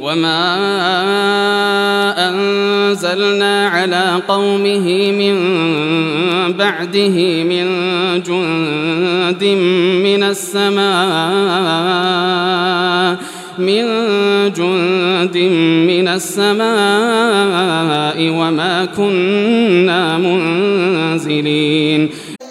وما أنزلنا على قومه من بعده من جند من السماء وما كنا منزلين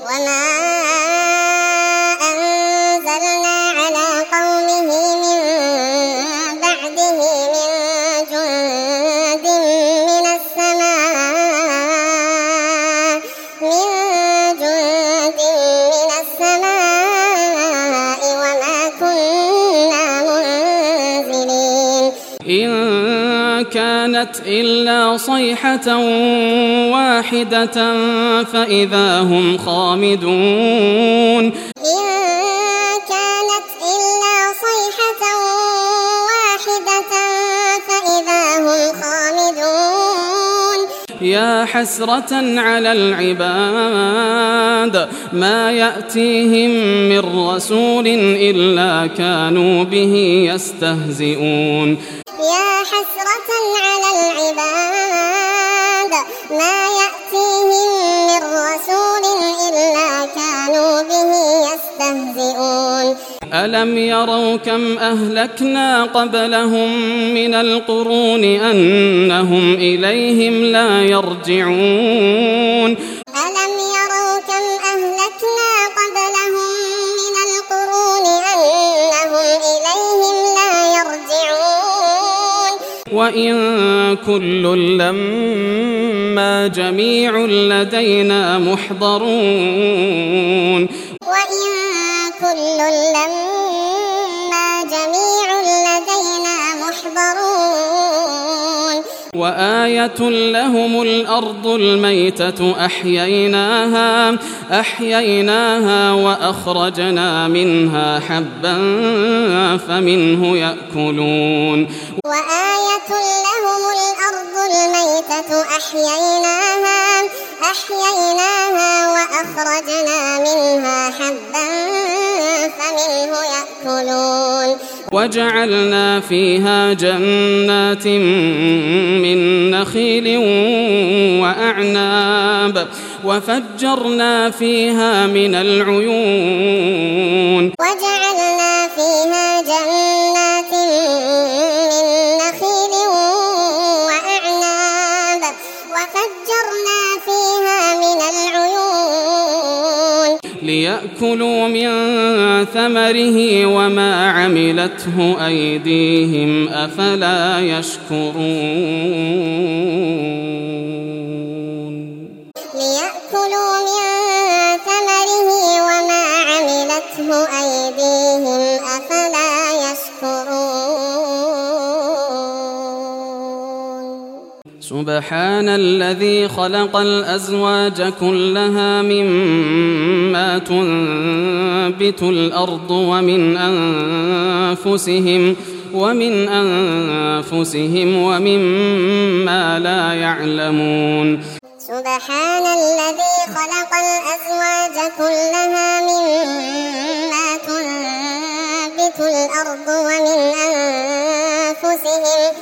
كانت إلا صيحة واحدة فإذا هم خامدون إن كانت إلا صيحة واحدة فإذا هم خامدون يا حسرة على العباد ما يأتيهم من رسول إلا كانوا به يستهزئون يا حسرة على العباد ما يأتيهم من رسول إلا كانوا به يستهزئون ألم يروا كم أهلكنا قبلهم من القرون أنهم إليهم لا يرجعون ألم يروا كم أهلكنا قبلهم من القرون أنهم إليهم لا يرجعون وإن كل لما جميع لدينا محضرون وإن كل لما جميع لدينا محضرون وآية لهم الأرض الميتة أحييناها وأخرجنا منها حبا فمنه يأكلون وآية لهم الأرض الميتة أحييناها وأخرجنا منها حبا فمنه يأكلون وجعلنا فيها جنات من نخيل وأعناب وفجرنا فيها من العيون وجعلنا فيها جنات من نخيل وأعناب وفجرنا فيها من العيون ليأكلوا من ثمره وما عملته أيديهم أفلا يشكرون ليأكلوا من ثمره وما عملته أيديهم أفلا يشكرون سبحان الذي خلق الأزواج كلها مما تنبت الأرض ومن أنفسهم ومما لا يعلمون سبحان الذي خلق الأزواج كلها مما تنبت الأرض ومن أنفسهم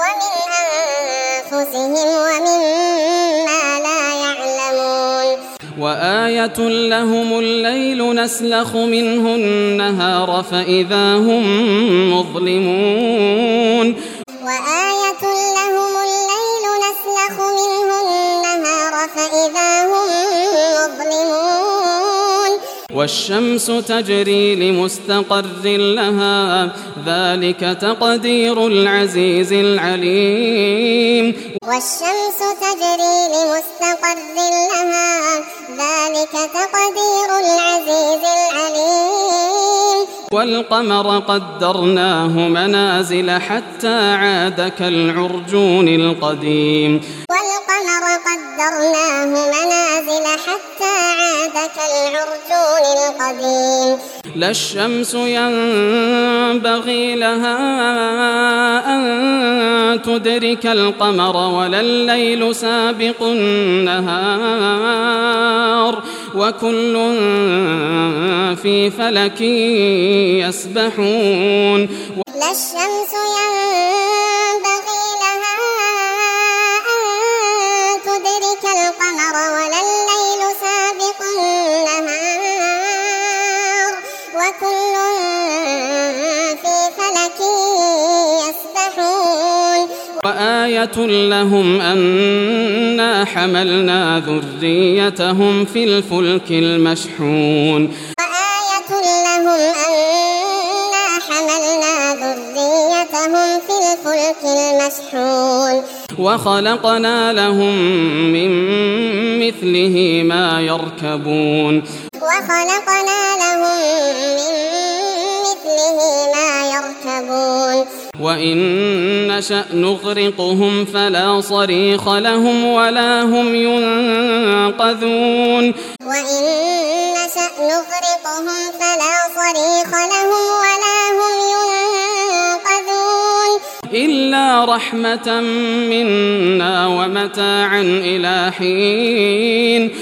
ومما لا يعلمون وآية لهم الليل نسلخ منه النهار فإذا هم مظلمون وآية لهم الليل نسلخ منه النهار فإذا هم مظلمون والشمس تجري لمستقر لها ذلك تقدير العزيز العليم والشمس تجري لمستقر لها ذلك تقدير العزيز العليم والقمر قدرناه منازل حتى عاد كالعرجون القديم والقمر قدرناه منازل حتى عاد كالعرجون القديم لا الشمس ينبغي لها أن تدرك القمر ولا الليل سابق النهار وكل في فلك يسبحون لا الشمس ينبغي وآية لهم أنا حملنا ذريتهم في الفلك المشحون وآية لهم أنا حملنا ذريتهم في الفلك المشحون وخلقنا لهم من مثله ما يركبون وإن نشأ نغرقهم فلا صريخ لهم ولا هم ينقذون إلا رحمة منا ومتاعا إلى حين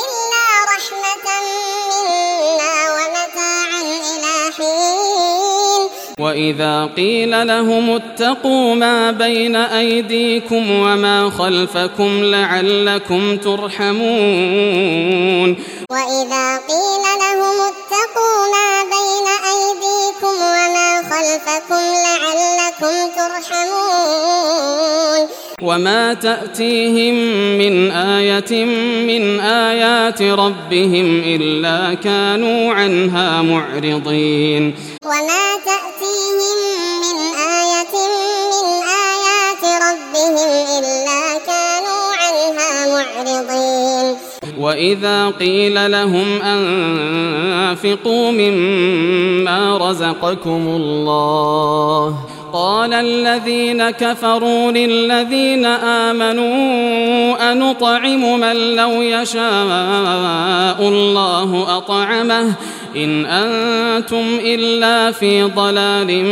وإذا قيل لهم اتقوا ما بين أيديكم وما خلفكم لعلكم ترحمون وإذا قيل لهم اتقوا ما بين أيديكم وما خلفكم لعلكم ترحمون وما تأتيهم من آية من آيات ربهم إلا كانوا عنها معرضين وما تأتيهم من آية من آيات ربهم إلا كانوا عنها معرضين وإذا قيل لهم أنفقوا مما رزقكم الله قال الذين كفروا للذين آمنوا أنطعم من لو يشاء الله أطعمه إن أنتم إلا في ضلال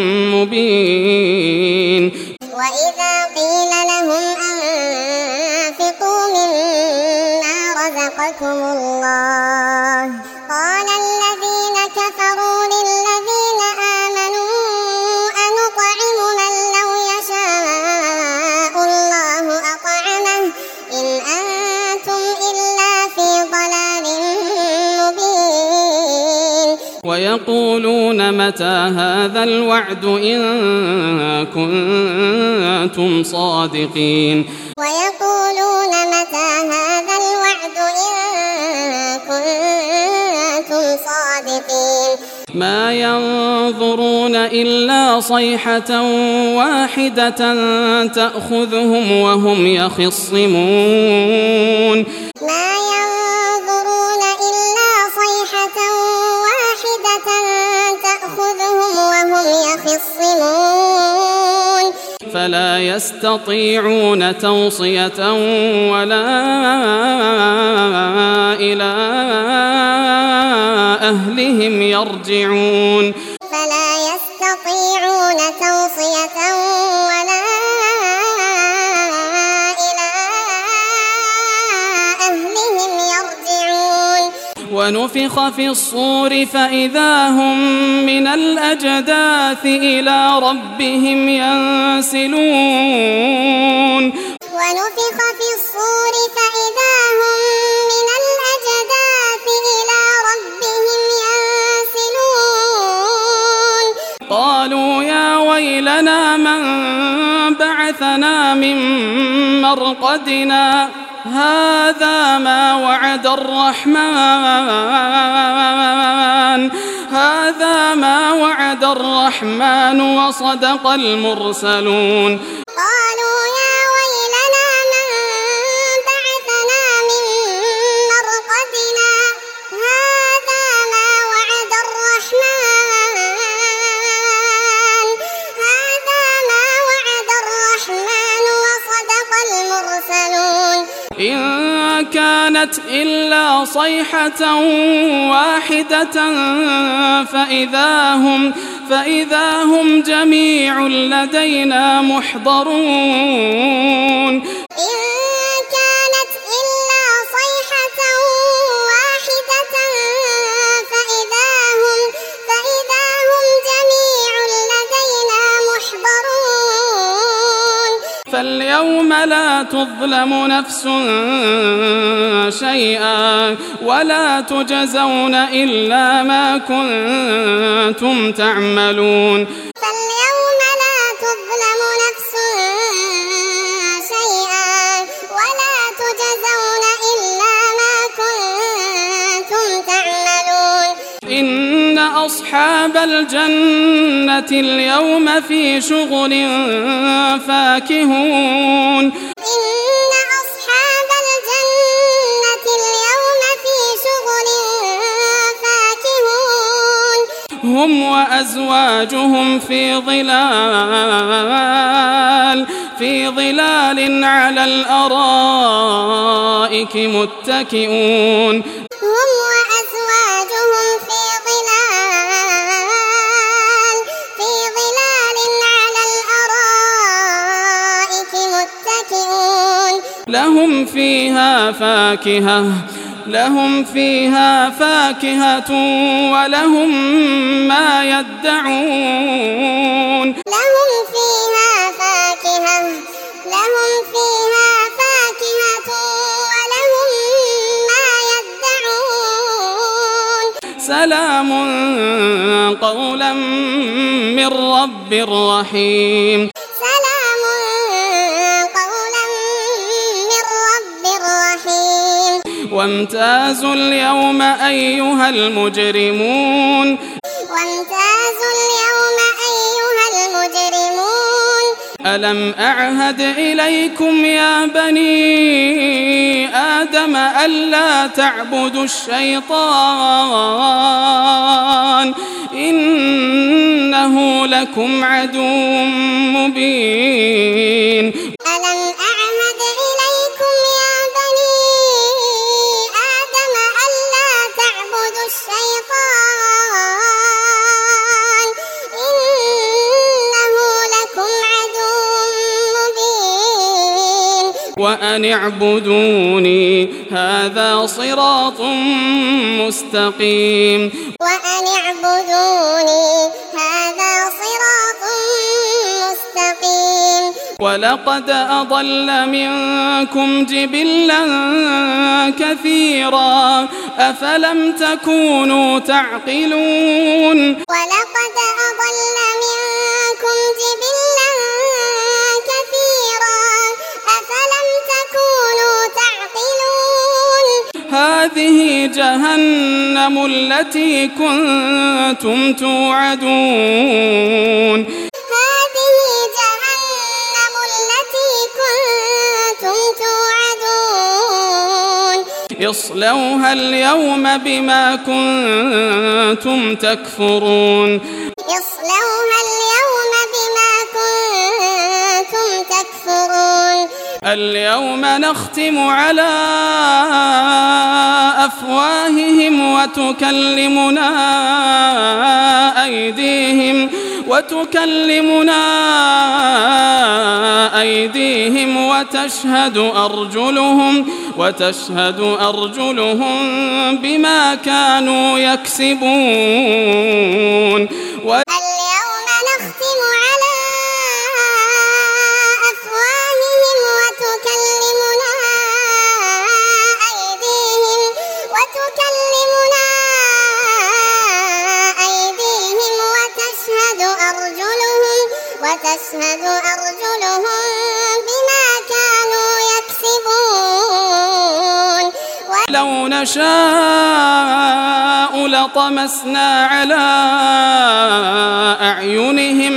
مبين وإذا قيل لهم أنفقوا مما رزقكم الله قال الذين كفروا للذين آمنوا أنطعم من لو يشاء الله أطعمه إن أنتم إلا في ضلال مبين ويقولون متى هذا الوعد إن كنتم صادقين ويقولون متى هذا الوعد إن كنتم صادقين ما ينظرون إلا صيحة واحدة تأخذهم وهم يخصمون ما ينظرون إلا صيحة واحدة تأخذهم وهم يخصمون فلا يستطيعون توصية ولا إلى أهلهم يرجعون فلا يستطيعون توصية ولا إلى أهلهم يرجعون ونفخ في الصور فإذا هم من الأجداث إلى ربهم ينسلون ونفخ في الصور فإذا هم من الأجداث إلى ربهم ينسلون قالوا يا ويلنا من بعثنا من مرقدنا هذا ما وعد الرحمن وصدق المرسلون قالوا يا ويلنا من بعثنا من مرقدنا هذا ما وعد الرحمن وصدق المرسلون إن كانت إلا صيحة واحدة فإذا هم جميع لدينا محضرون إن كانت إلا صيحة واحدة فإذا هم جميع لدينا محضرون فاليوم لا تظلم نفس شيئا ولا تجزون إلا ما كنتم تعملون فاليوم لا تظلم نفس أصحاب الجنة اليوم في شغل فاكهون هم وأزواجهم في ظلال على الأرائك متكئون لهم فيها فاكهة ولهم ما يدعون سلام قولا من رب رحيم وامتازوا اليوم أيها المجرمون ألم أعهد إليكم يا بني آدم ألا تعبدوا الشيطان إنه لكم عدو مبين وأن اعبدوني هذا صراط مستقيم ولقد أضل منكم جبلا كثيرا أفلم تكونوا تعقلون هذه جهنم التي كنتم توعدون اصلوها اليوم بما كنتم تكفرون اليوم نختم على أفواههم وتكلمنا أيديهم وتشهد أرجلهم بما كانوا يكسبون اليوم نختم على أفواههم وتكلمنا أيديهم وتشهد أرجلهم بما كانوا يكسبون لو نشاء لطمسنا على أعينهم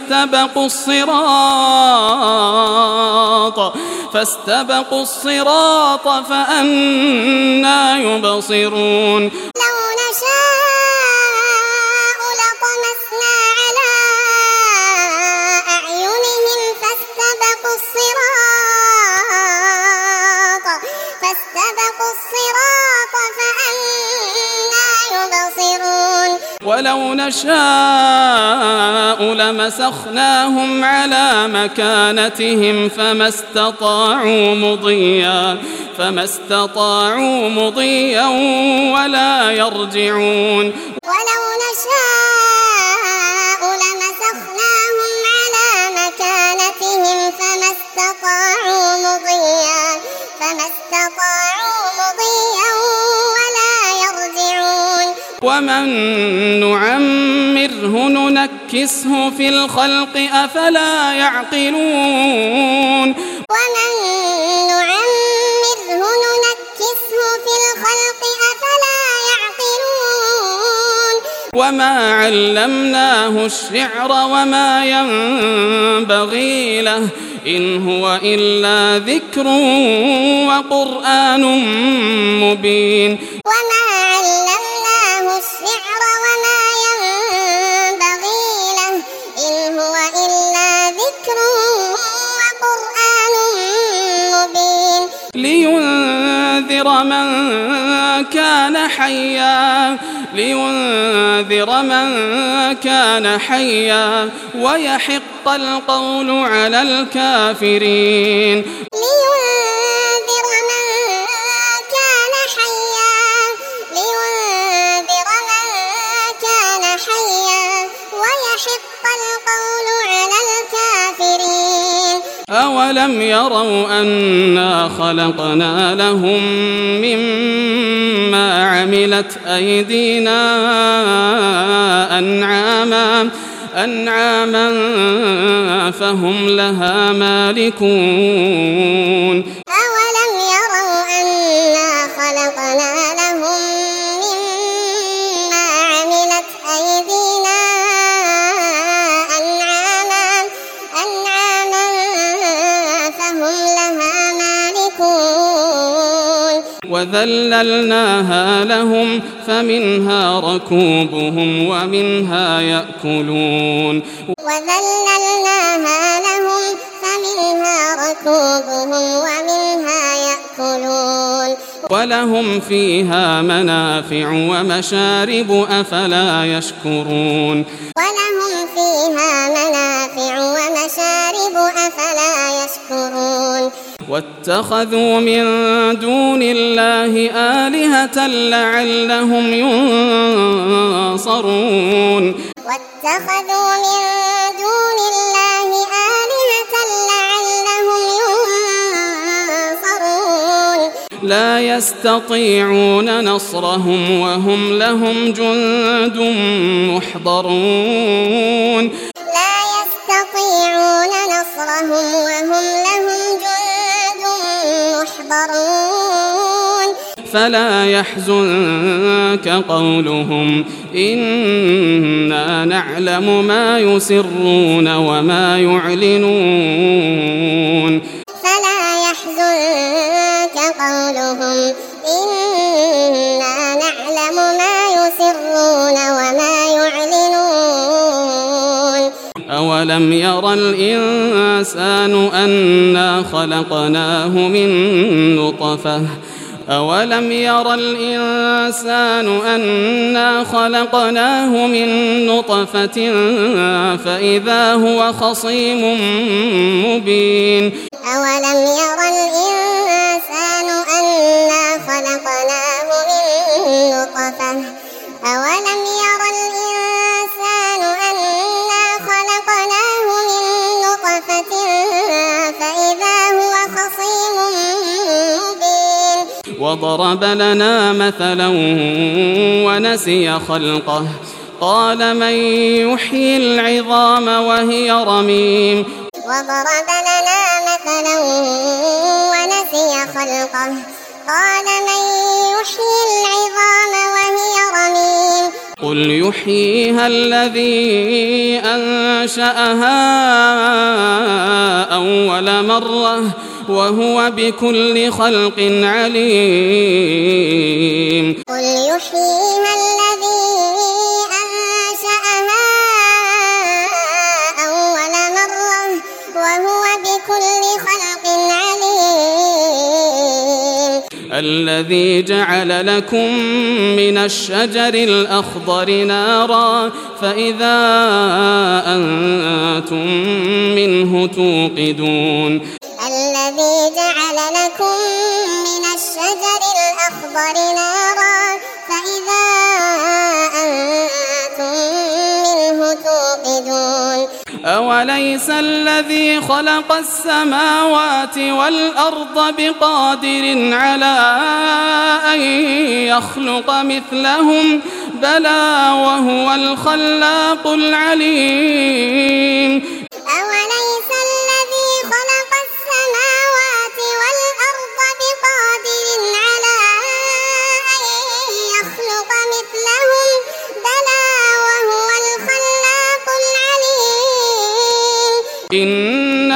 فاستبقوا الصراط فأنى يبصرون لو نشاء لطمسنا على أعينهم فاستبقوا الصراط فأنى يبصرون ولو نشاء لمسخناهم على مكانتهم فما استطاعوا مضيا ولا يرجعون ولو نشاء لمسخناهم على مكانتهم فما استطاعوا مضيا ولا يرجعون ومن نعمره ننكسه في الخلق أفلا يعقلون وما علمناه الشعر وما ينبغي له إن هو إلا ذكر وقرآن مبين وما علمناه الشعر وما ينبغي له إن هو إلا ذكر وقرآن مبين لينذر من كان حيا ويحق القول على الكافرين لينذر من كان حيا ويحق القول على الكافرين أولم يروا أنا خلقنا لهم مما عملت أيدينا أنعاما فهم لها مالكون أولم يروا أنا خلقنا لهم مما عملت أيدينا أنعاما فهم لها مالكون وذللناها لهم فمنها ركوبهم ومنها يأكلون ولهم فيها منافع ومشارب أفلا يشكرون واتخذوا من دون الله آلهة لعلهم ينصرون لا يستطيعون نصرهم وهم لهم جند محضرون فلا يحزنك قولهم إنا نعلم ما يسرون وما يعلنون أولم ير الإنسان أنا خلقناه من نطفة فإذا هو خصيم مبين وضرب لنا مثلا ونسي خلقه قال من يحيي العظام وهي رميم قل يحييها الذي أنشأها أول مرة وهو بكل خلق عليم الذي جعل لكم من الشجر الأخضر نارا فإذا أنتم منه توقدون أوليس الذي خلق السماوات والأرض بقادر على أن يخلق مثلهم بلى وهو الخلاق العليم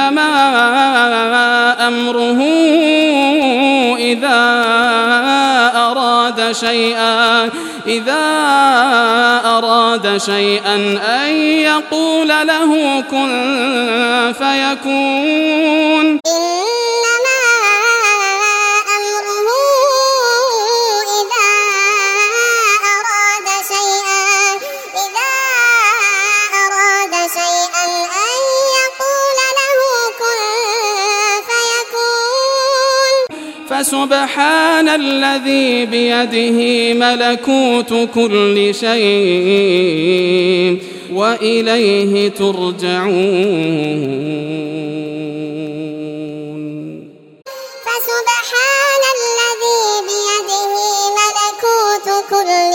إنما أمره إذا أراد شيئا أن يقول له كن فيكون. إنما أمره إذا أراد شيئا أن يقول له كن فيكون. فسبحان الذي بيده ملكوت كل شيء وإليه ترجعون. فسبحان الذي بيده ملكوت كل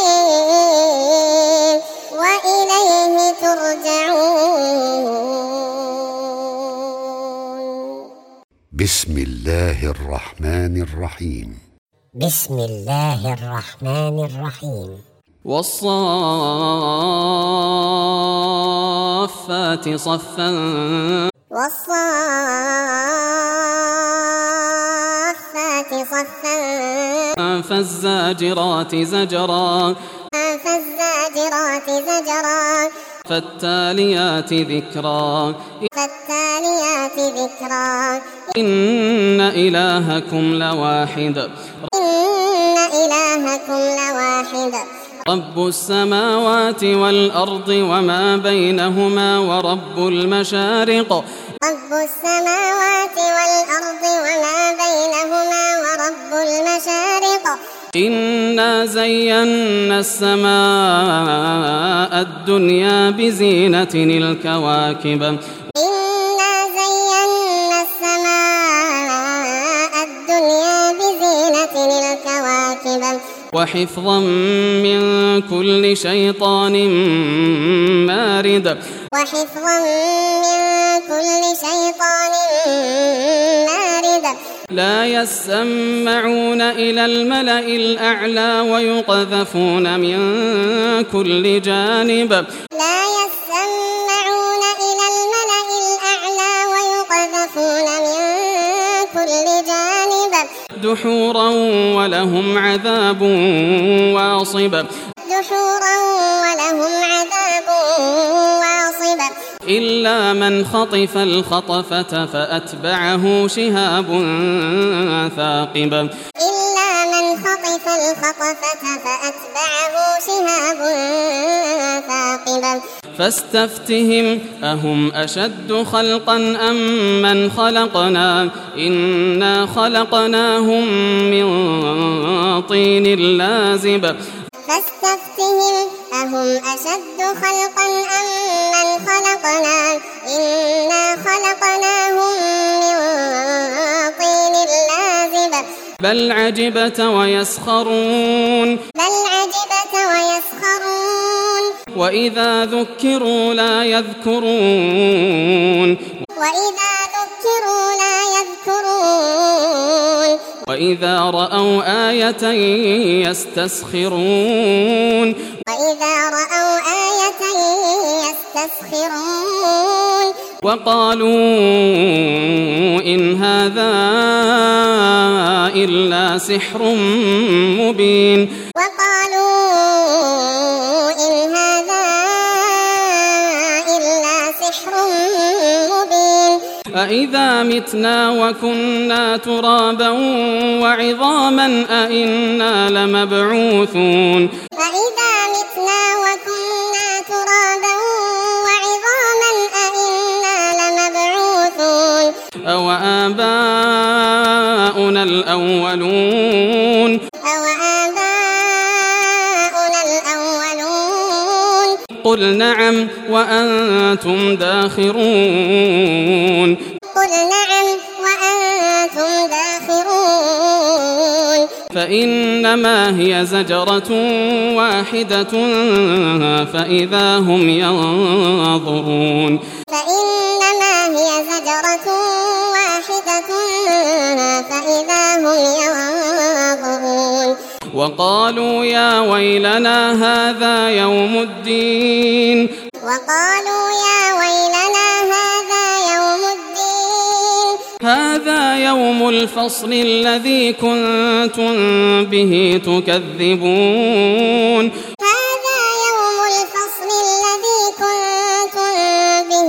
شيء وإليه ترجعون. بسم الله الرحمن الرحيم. بسم الله الرحمن الرحيم. والصافات صفا فالزاجرات زجرا فالتاليات ذكرا إن إلهكم لواحد رب السماوات والأرض وما بينهما ورب المشارق إنا زينا السماء الدنيا بزينة الكواكب وحفظا من كل شيطان مارد لا يسمعون إلى الملأ الأعلى ويقذفون من كل جانب دحورا ولهم عذاب واصب إلا من خطف الخطفة فأتبعه شهاب ثاقب فاستفتهم أهم أشد خلقا أم من خلقنا إنا خلقناهم من طين لازب فاستفتهم أهم أشد خلقا أم من خلقنا إنا خلقناهم من طين لازب بل عجبت ويسخرون وإذا ذكروا لا يذكرون وإذا رأوا آية يستسخرون وقالوا إن هذا إلا سحر مبين أإذا متنا وكنا ترابا وعظاما أإنا لمبعوثون أو آباؤنا الأولون قل نعم وأنتم داخرون فإنما هي زجرة واحدة فإذا هم ينظرون وقالوا يا ويلنا هذا يوم الدين هذا يوم الفصل الذي كنتم به تكذبون هذا يوم الفصل الذي كنتم به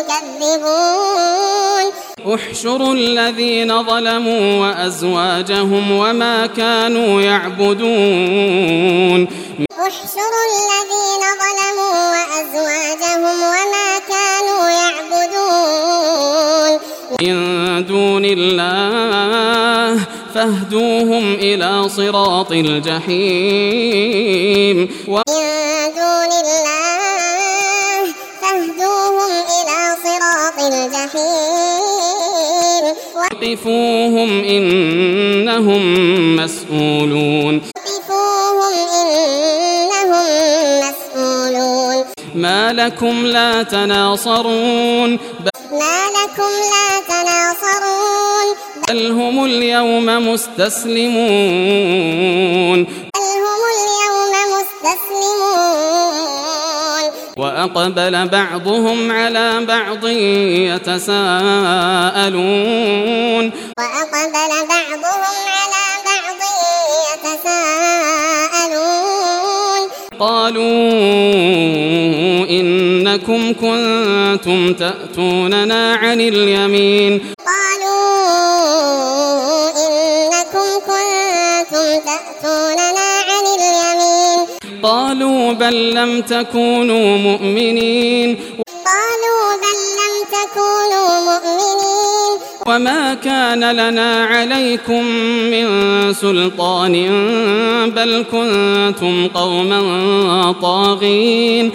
تكذبون احشروا الذين ظلموا وأزواجهم وما كانوا يعبدون احشروا الذين ظلموا وأزواجهم وما كانوا يعبدون من دون الله فاهدوهم إلى صراط الجحيم من دون الله فاهدوهم إلى صراط الجحيم وقفوهم إنهم مسؤولون ما لكم لا تناصرون بل هم اليوم مستسلمون وأقبل بعضهم على بعض يتساءلون قالوا إنكم كنتم تأتوننا عن اليمين قالوا بل لم تكونوا مؤمنين وما كان لنا عليكم من سلطان بل كنتم قوما طاغين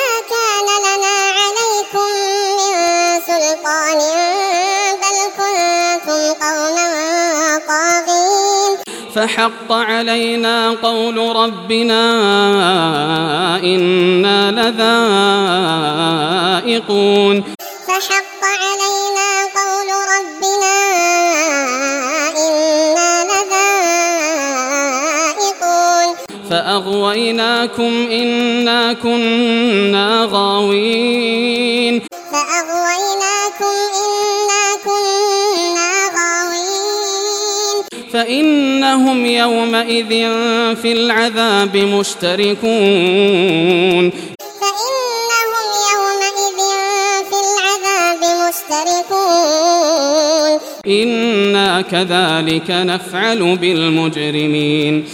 فحق علينا قول ربنا إنا لذائقون فأغويناكم إنا كنا غاوين فإنهم يومئذ في العذاب مشتركون إنا كذلك نفعل بالمجرمين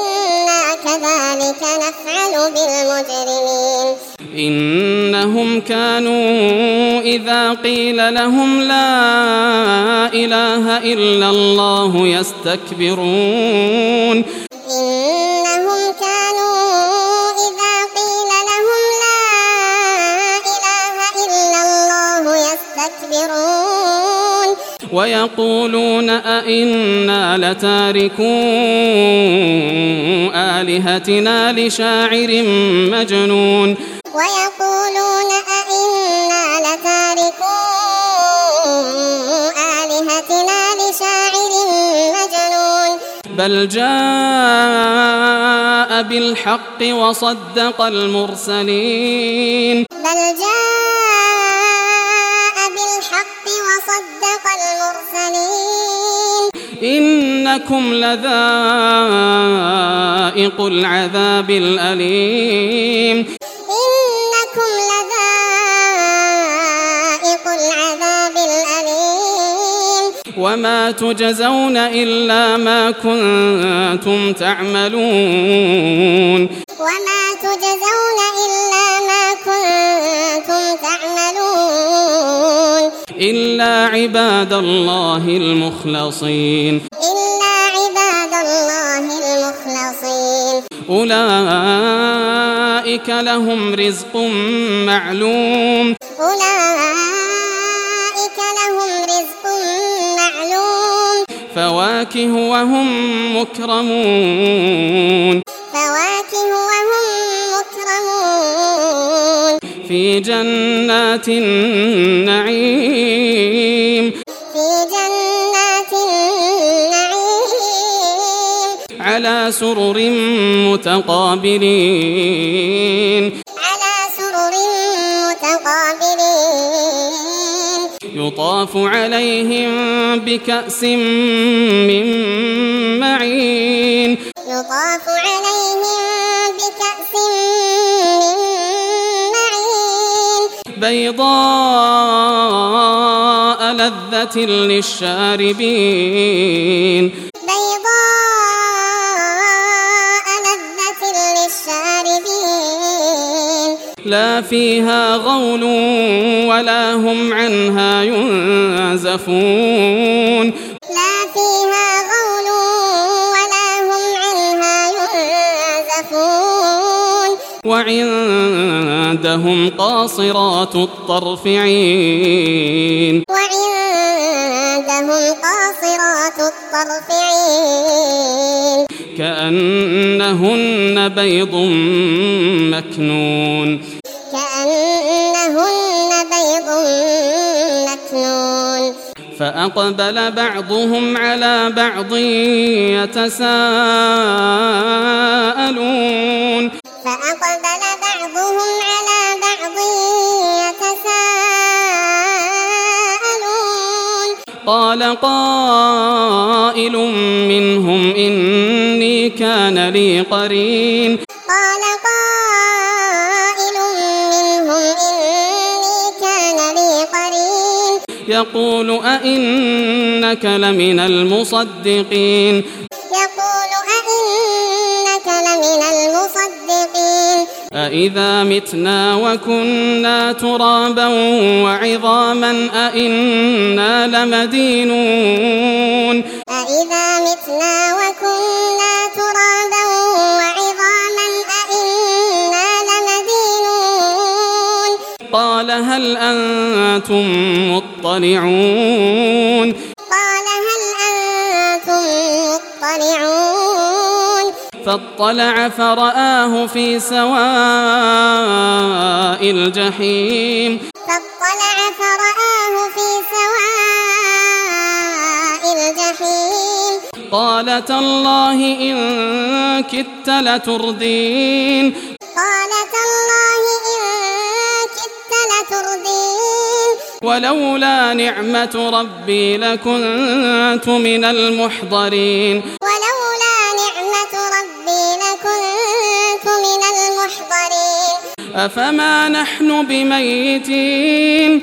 إنهم كانوا إذا قيل لهم لا إله إلا الله يستكبرون ويقولون أئنا لتاركو آلهتنا لشاعر مجنون بل جاء بالحق وصدق المرسلين إنكم لذائق العذاب الأليم وما تجزون إلا ما كنتم تعملون إلا عباد الله المخلصين أولئك لهم رزق معلوم فواكه وهم مكرمون في جنات النعيم على سرر متقابلين يطاف عليهم بكأس من معين يطاف عليهم بكأس من معين بيضاء لذة للشاربين لا فيها غول ولا هم عنها ينزفون وعندهم قاصرات الطرف عين كأنهن بيض مكنون فأقبل بعضهم على بعض يتساءلون قال قائل منهم إني كان لي قرين يقول أئنك لمن المصدقين أإذا متنا وكنا ترابا وعظاما أإنا لمدينون قال هل أنتم مطلعون فاطلع فرآه في سواء الجحيم قال تالله إن كدت لتردين ولولا نعمة ربي لكنت من المحضرين أفما نحن بميتين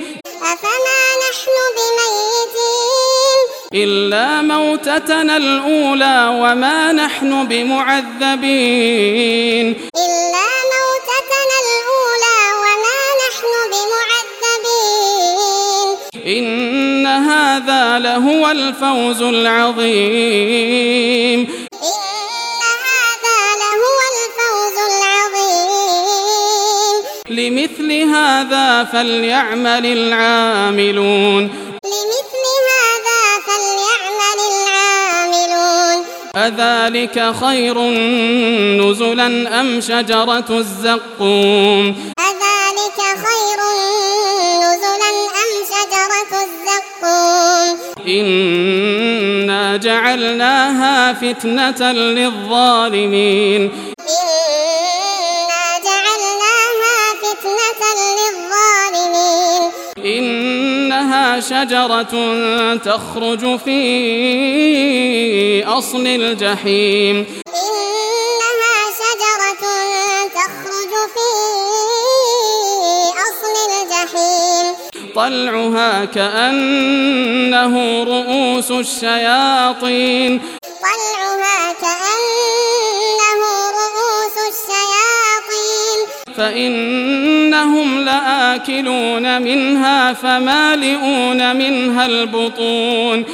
إلا موتتنا الأولى وما نحن بمعذبين إن هذا لهو الفوز العظيم لمثل هذا فليعمل العاملون أذلك خير نزلا أم شجرة الزقوم إنا جعلناها فتنة للظالمين إنها شجرة تخرج في أصل الجحيم طلعها كأنه رؤوس الشياطين فإنهم لآكلون منها فمالئون منها البطون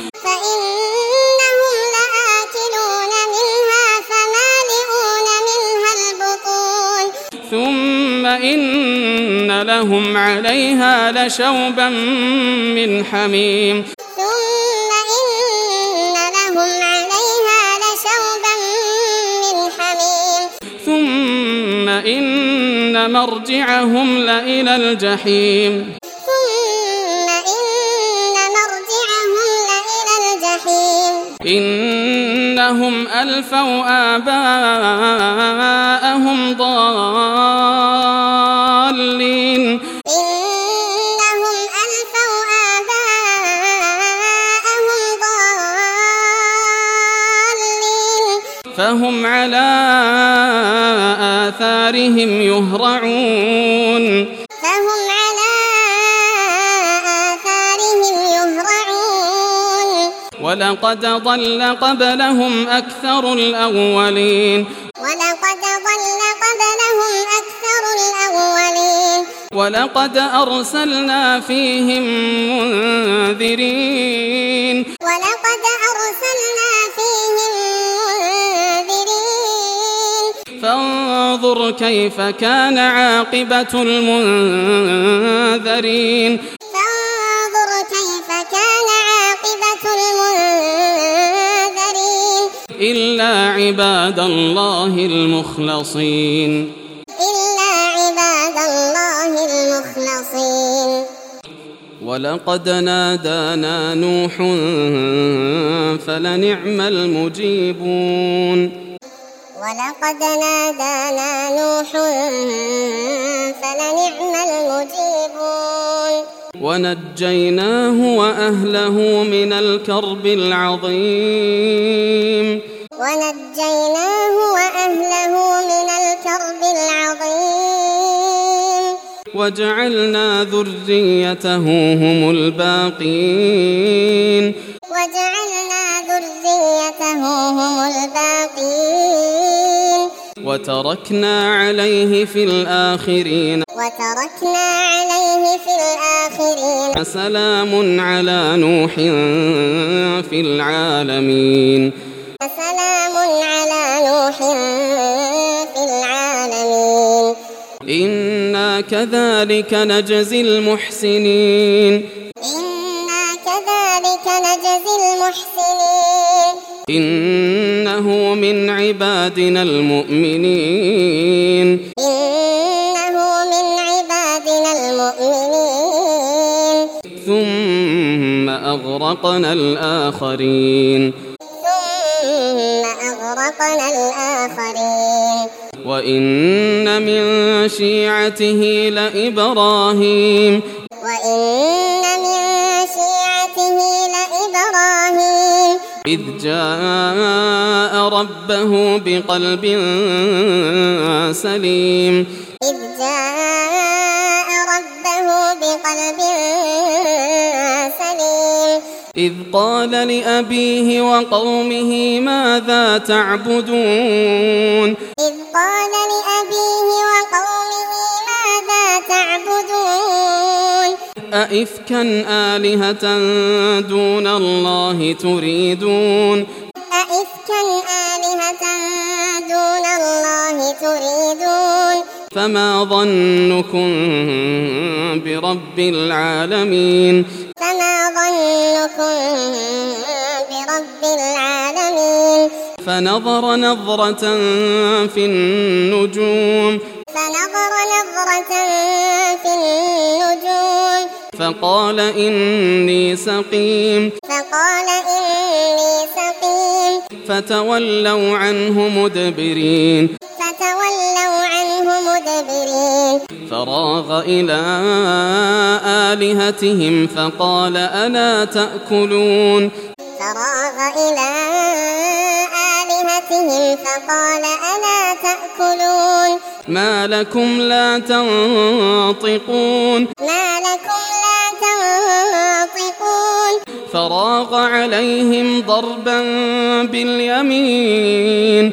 ثم إن لهم عليها لشوبا من حميم ثم إن مرجعهم لإلى الجحيم إنهم ألفوا آباءهم ضالين فهم على آثارهم يهرعون ولقد ضل قبلهم أكثر الأولين ولقد أرسلنا فيهم منذرين فانظر كيف كان عاقبة المنذرين إلا عباد الله المخلصين ولقد نادانا نوح فلنعم المجيبون ونجيناه وأهله من الكرب العظيم وجعلنا ذريته هم الباقين وتركنا عليه في الآخرين سلام على نوح في العالمين إنا كذلك نجزي المحسنين إنه من عبادنا المؤمنين ثم أغرقنا الآخرين وإن من شيعته لإبراهيم إذ جاء ربه بقلب سليم إذ قال لأبيه وقومه ماذا تعبدون أئفكا آلهة دون الله تريدون فما ظنكم برب العالمين فنظر نظرة في النجوم فقال إني سقيم فتولوا عنه مدبرين فراغ إلى آلهتهم فقال ألا تأكلون ما لكم لا تنطقون فراغ عليهم ضربا باليمين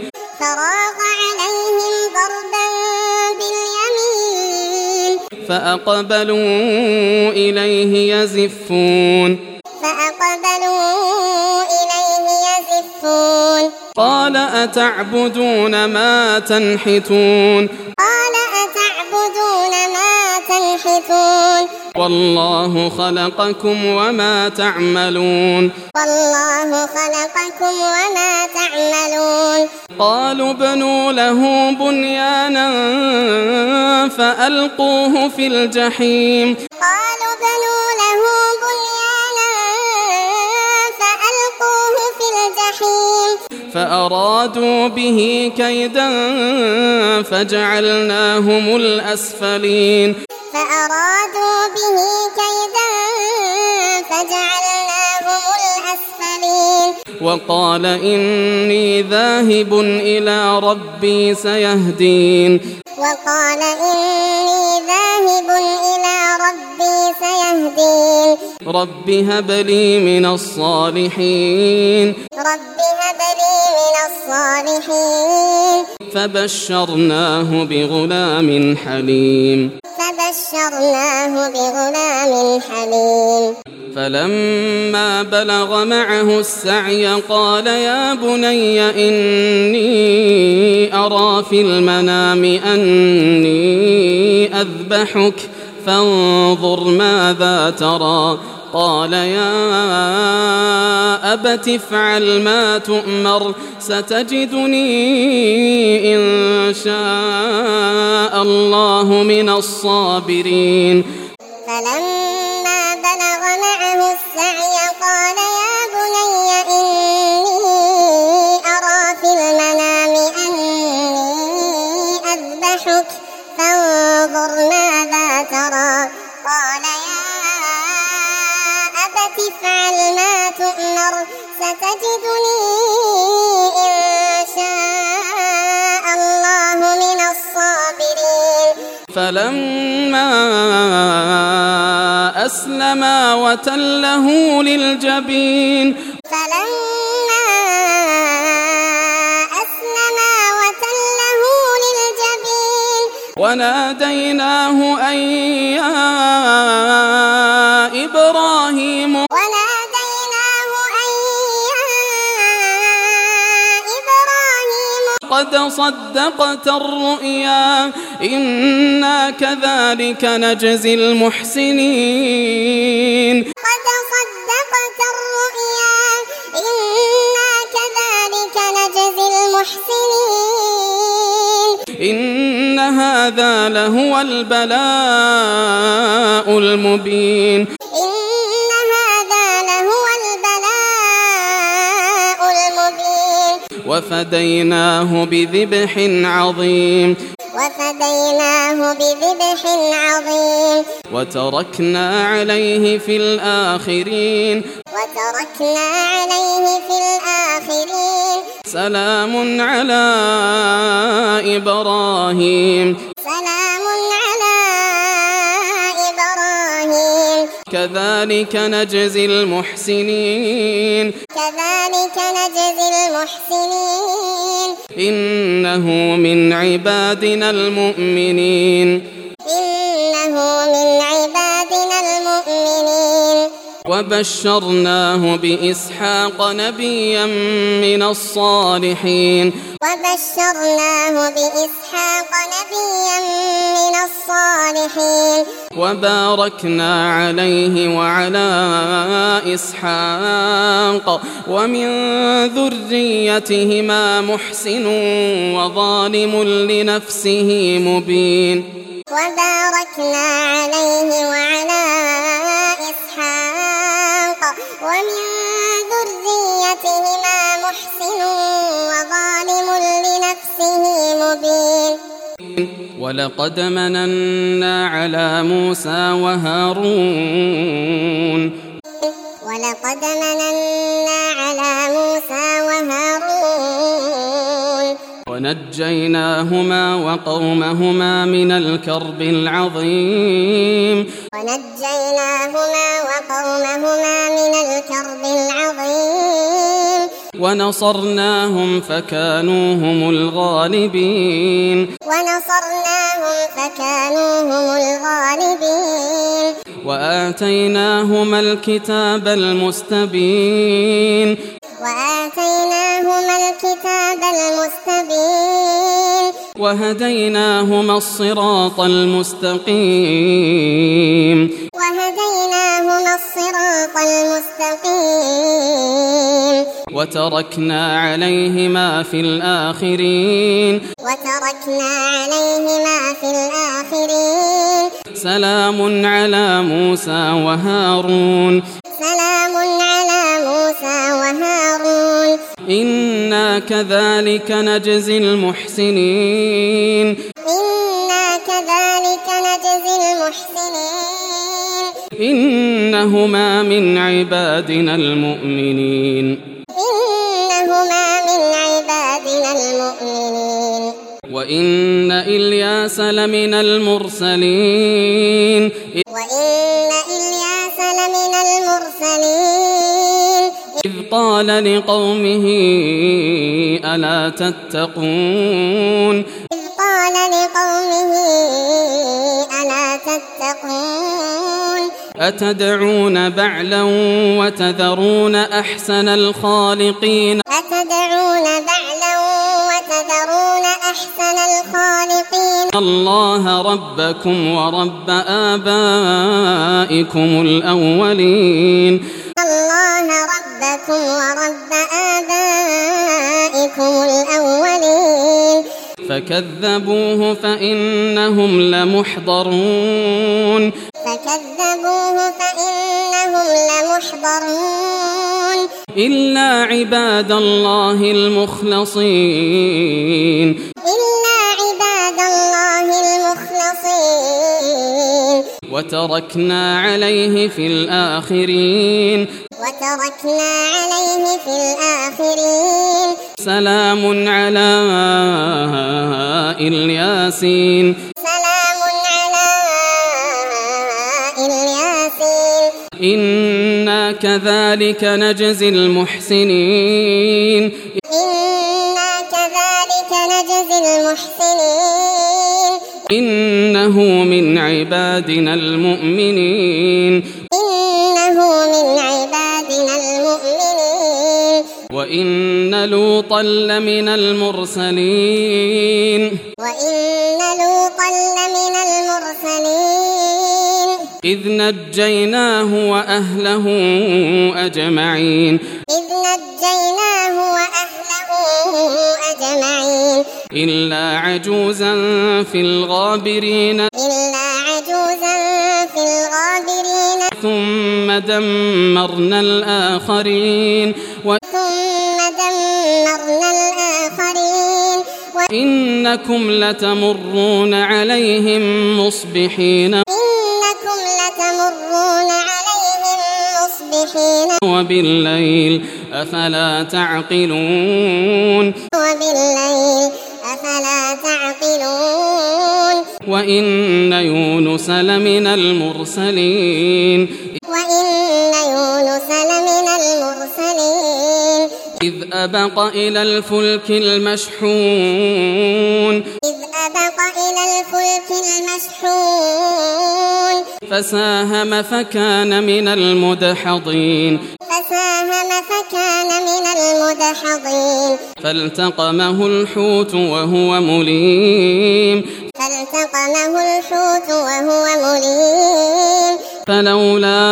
فأقبلوا إليه يزفون قال أتعبدون ما تنحتون والله خلقكم وما تعملون قالوا ابنوا له بنيانا فألقوه في الجحيم فأرادوا به كيدا فجعلناهم الأسفلين وقال إني ذاهب إلى ربي سيهدين وقال إني ذاهب إلى ربي سيهدين رب هب لي من الصالحين رب هب لي من الصالحين فبشرناه بغلام حليم فلما بلغ معه السعي قال يا بني إني أرى في المنام أني أذبحك فانظر ماذا ترى قال يا أبت افعل ما تؤمر ستجدني إن شاء الله من الصابرين فلما بلغ معه السعي قال يا بني إني أرى في المنام أني أذبحك فانظر ماذا ترى قال يا أبت افعل ما تؤمر ستجدني إن شاء الله من الصابرين فلما أسلما وتله للجبين وناديناه أن يا إبراهيم قد صدقت الرؤيا إنا كذلك نجزي المحسنين إن هذا لهو البلاء المبين وفديناه بذبح عظيم وتركنا عليه في الآخرين سلام على إبراهيم كذلك نجزي المحسنين إنه من عبادنا المؤمنين وبشرناه بإسحاق نبيا من الصالحين وباركنا عليه وعلى إسحاق ومن ذريتهما محسن وظالم لنفسه مبين وباركنا عليه وعلى إسحاق ومن ذريتهما محسن وظالم لنفسه مبين ولقد مننا على موسى وهارون ونجيناهما وقومهما من الكرب العظيم ونصرناهم فكانوا هم الغالبين وآتيناهما الكتاب المستبين وهديناهما الصراط المستقيم وتركنا عليهما في الآخرين سلام على موسى وهارون إنا كذلك نجزي المحسنين إنهما من عبادنا المؤمنين وإن إلياس لمن المرسلين إذ قال لقومه ألا تتقون أتدعون بعلا وتذرون أحسن الخالقين الله ربكم ورب آبائكم الأولين فكذبوه فإنهم لمحضرون إلا عباد الله المخلصين وتركنا عليه في الآخرين سلام على الياسين إنا كذلك نجزي المحسنين إنه من عبادنا المؤمنين وإن لوطا لمن المرسلين إذ نجيناه وأهله أجمعين إلا عجوزا في الغابرين ثم دمرنا الآخرين إنكم لتمرون عليهم مصبحين وبالليل أفلا تعقلون وإن يونس لمن المرسلين إذ أبق إلى الفلك المشحون فساهم فكان من المدحضين فالتقمه الحوت وهو مليم فلولا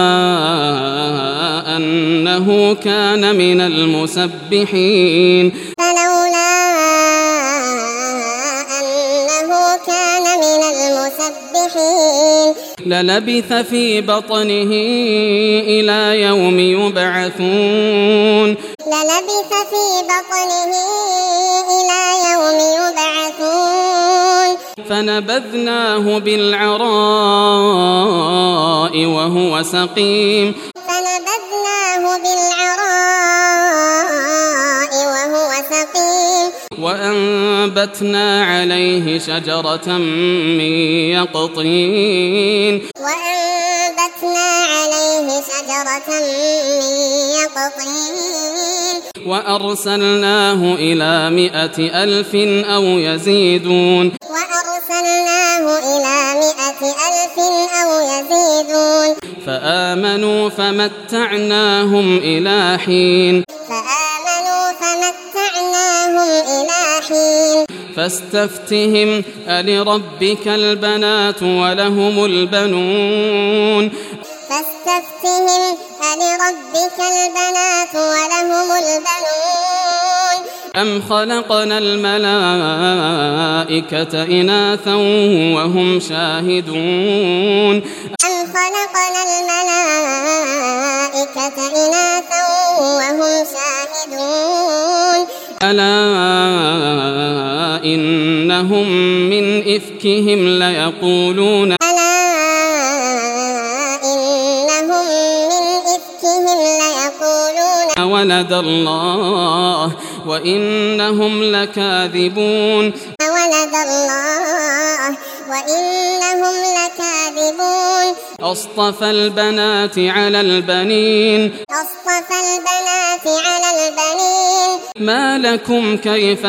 أنه كان من المسبحين للبث في بطنه إلى يوم يبعثون فنبذناه بالعراء وهو سقيم وأنبتنا عليه شجرة من يقطين وأرسلناه إلى 100,000 أو يزيدون فآمنوا فمتعناهم إلى حين فاستفتهم ألربك البنات ولهم البنون أم خلقنا الملائكة إناثا وهم شاهدون ألا إنهم من إفكهم ليقولون ولد الله وإنهم لكاذبون الله وإنهم لكاذبون أصطفى البنات على البنين أصطفى البنات على البنين ما لكم كيف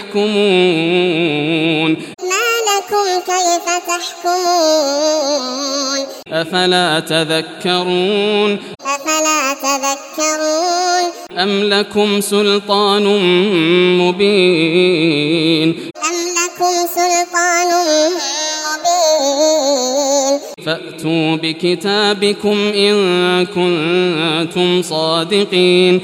تحكمون ما لكم كيف تحكمون أفلا تذكرون أم لكم سلطان مبين فأتوا بكتابكم إن كنتم صادقين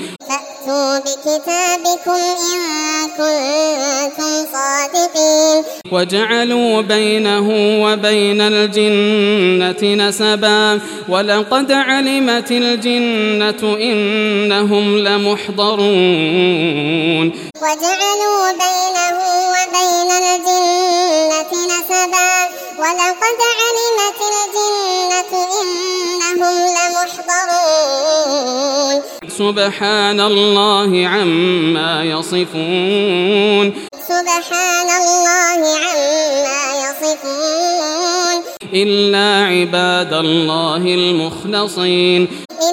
وجعلوا بينه وبين الجنة نسبا ولقد علمت الجنة إنهم لمحضرون سبحان الله عما يصفون إلا عباد الله المخلصين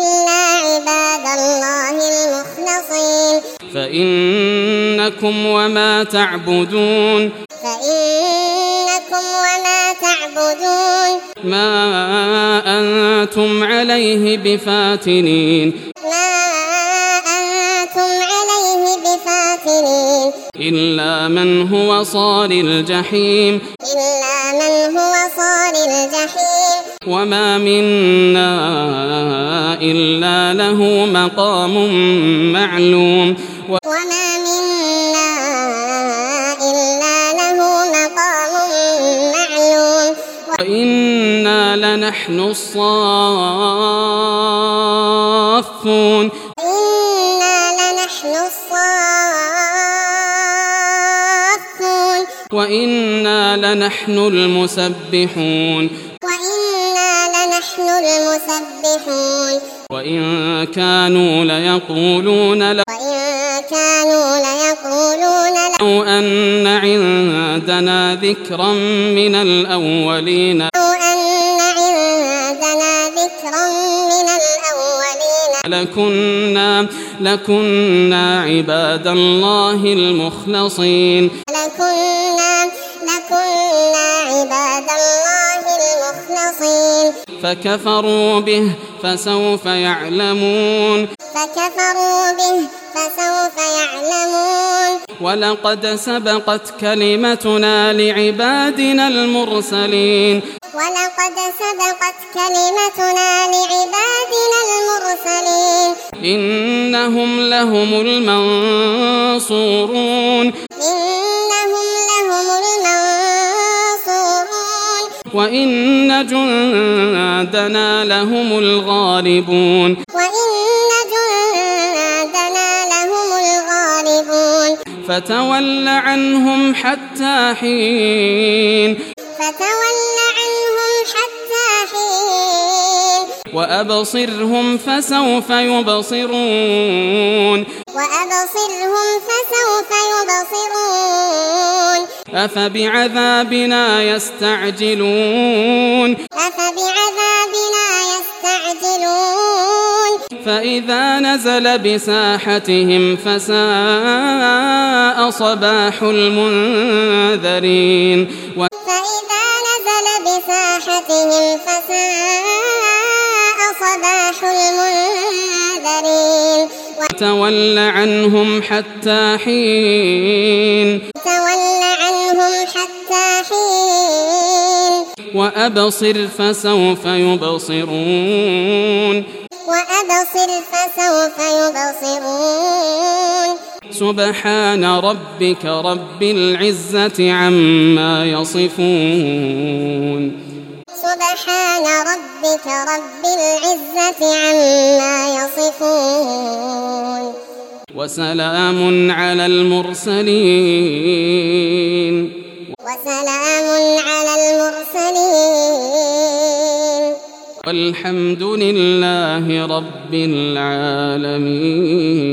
فإنكم وما تعبدون ما أنتم عليه بفاتنين إلا من هو صال الجحيم وما منا إلا له مقام معلوم وإنا لنحن الصافون وإنا لنحن المسبحون وإن كانوا ليقولون لو أن عندنا ذكرا من الأولين لكنا عباد الله المخلصين فكفروا به فسوف يعلمون ولقد سبقت كلمتنا لعبادنا المرسلين إنهم لهم المنصورون وإن جندنا لهم الغالبون فتول عنهم حتى حين وأبصرهم فسوف يبصرون أفبعذابنا يستعجلون فإذا نزل بساحتهم فساء صباح المنذرين وتول عنهم حتى حين وأبصر فسوف يبصرون سبحان ربك رب العزة عما يصفون وسلام على المرسلين والحمد لله رب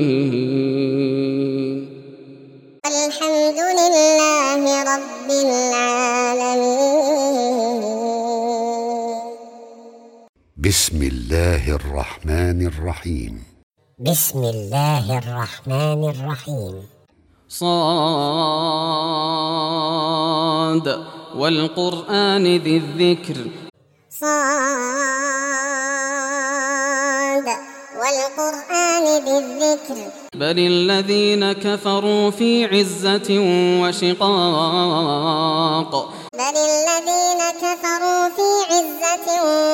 العالمين. بسم الله الرحمن الرحيم بسم الله الرحمن الرحيم صاد والقرآن ذي الذكر صاد والقرآن ذي الذكر بل الذين كفروا في عزة وشقاق بل الذين كفروا في عزة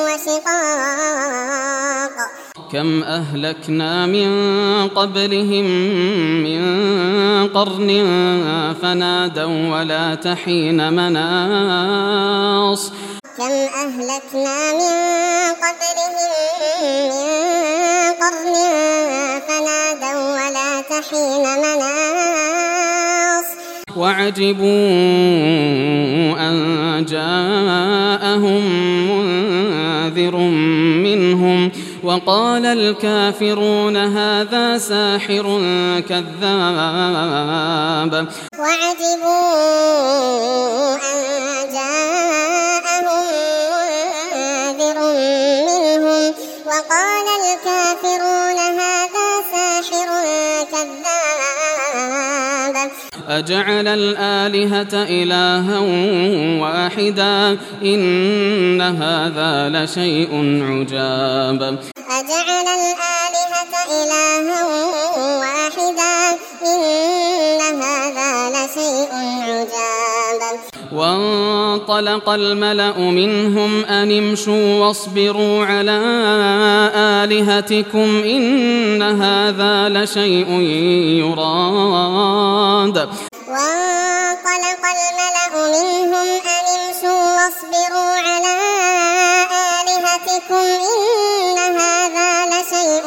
وشقاق كم أهلكنا من قبلهم من قرن فنادوا ولا تحين مناص كم أهلكنا من قبلهم من قرن فنادوا ولا تحين مناص وعجبوا أن جاءهم منذر منهم وقال الكافرون هذا ساحر كذاب وعجبوا أن جاءهم منذر منهم وقال الكافرون هذا ساحر كذاب أجعل الآلهة إلها واحدا إن هذا لشيء عجاب أجعل الآلهة إلها واحدا إن هذا لشيء عجاب وانطلق الملأ منهم أن امشوا واصبروا على آلهتكم إن هذا لشيء يراد وانطلق الملأ منهم أن امشوا واصبروا على آلهتكم إن هذا لشيء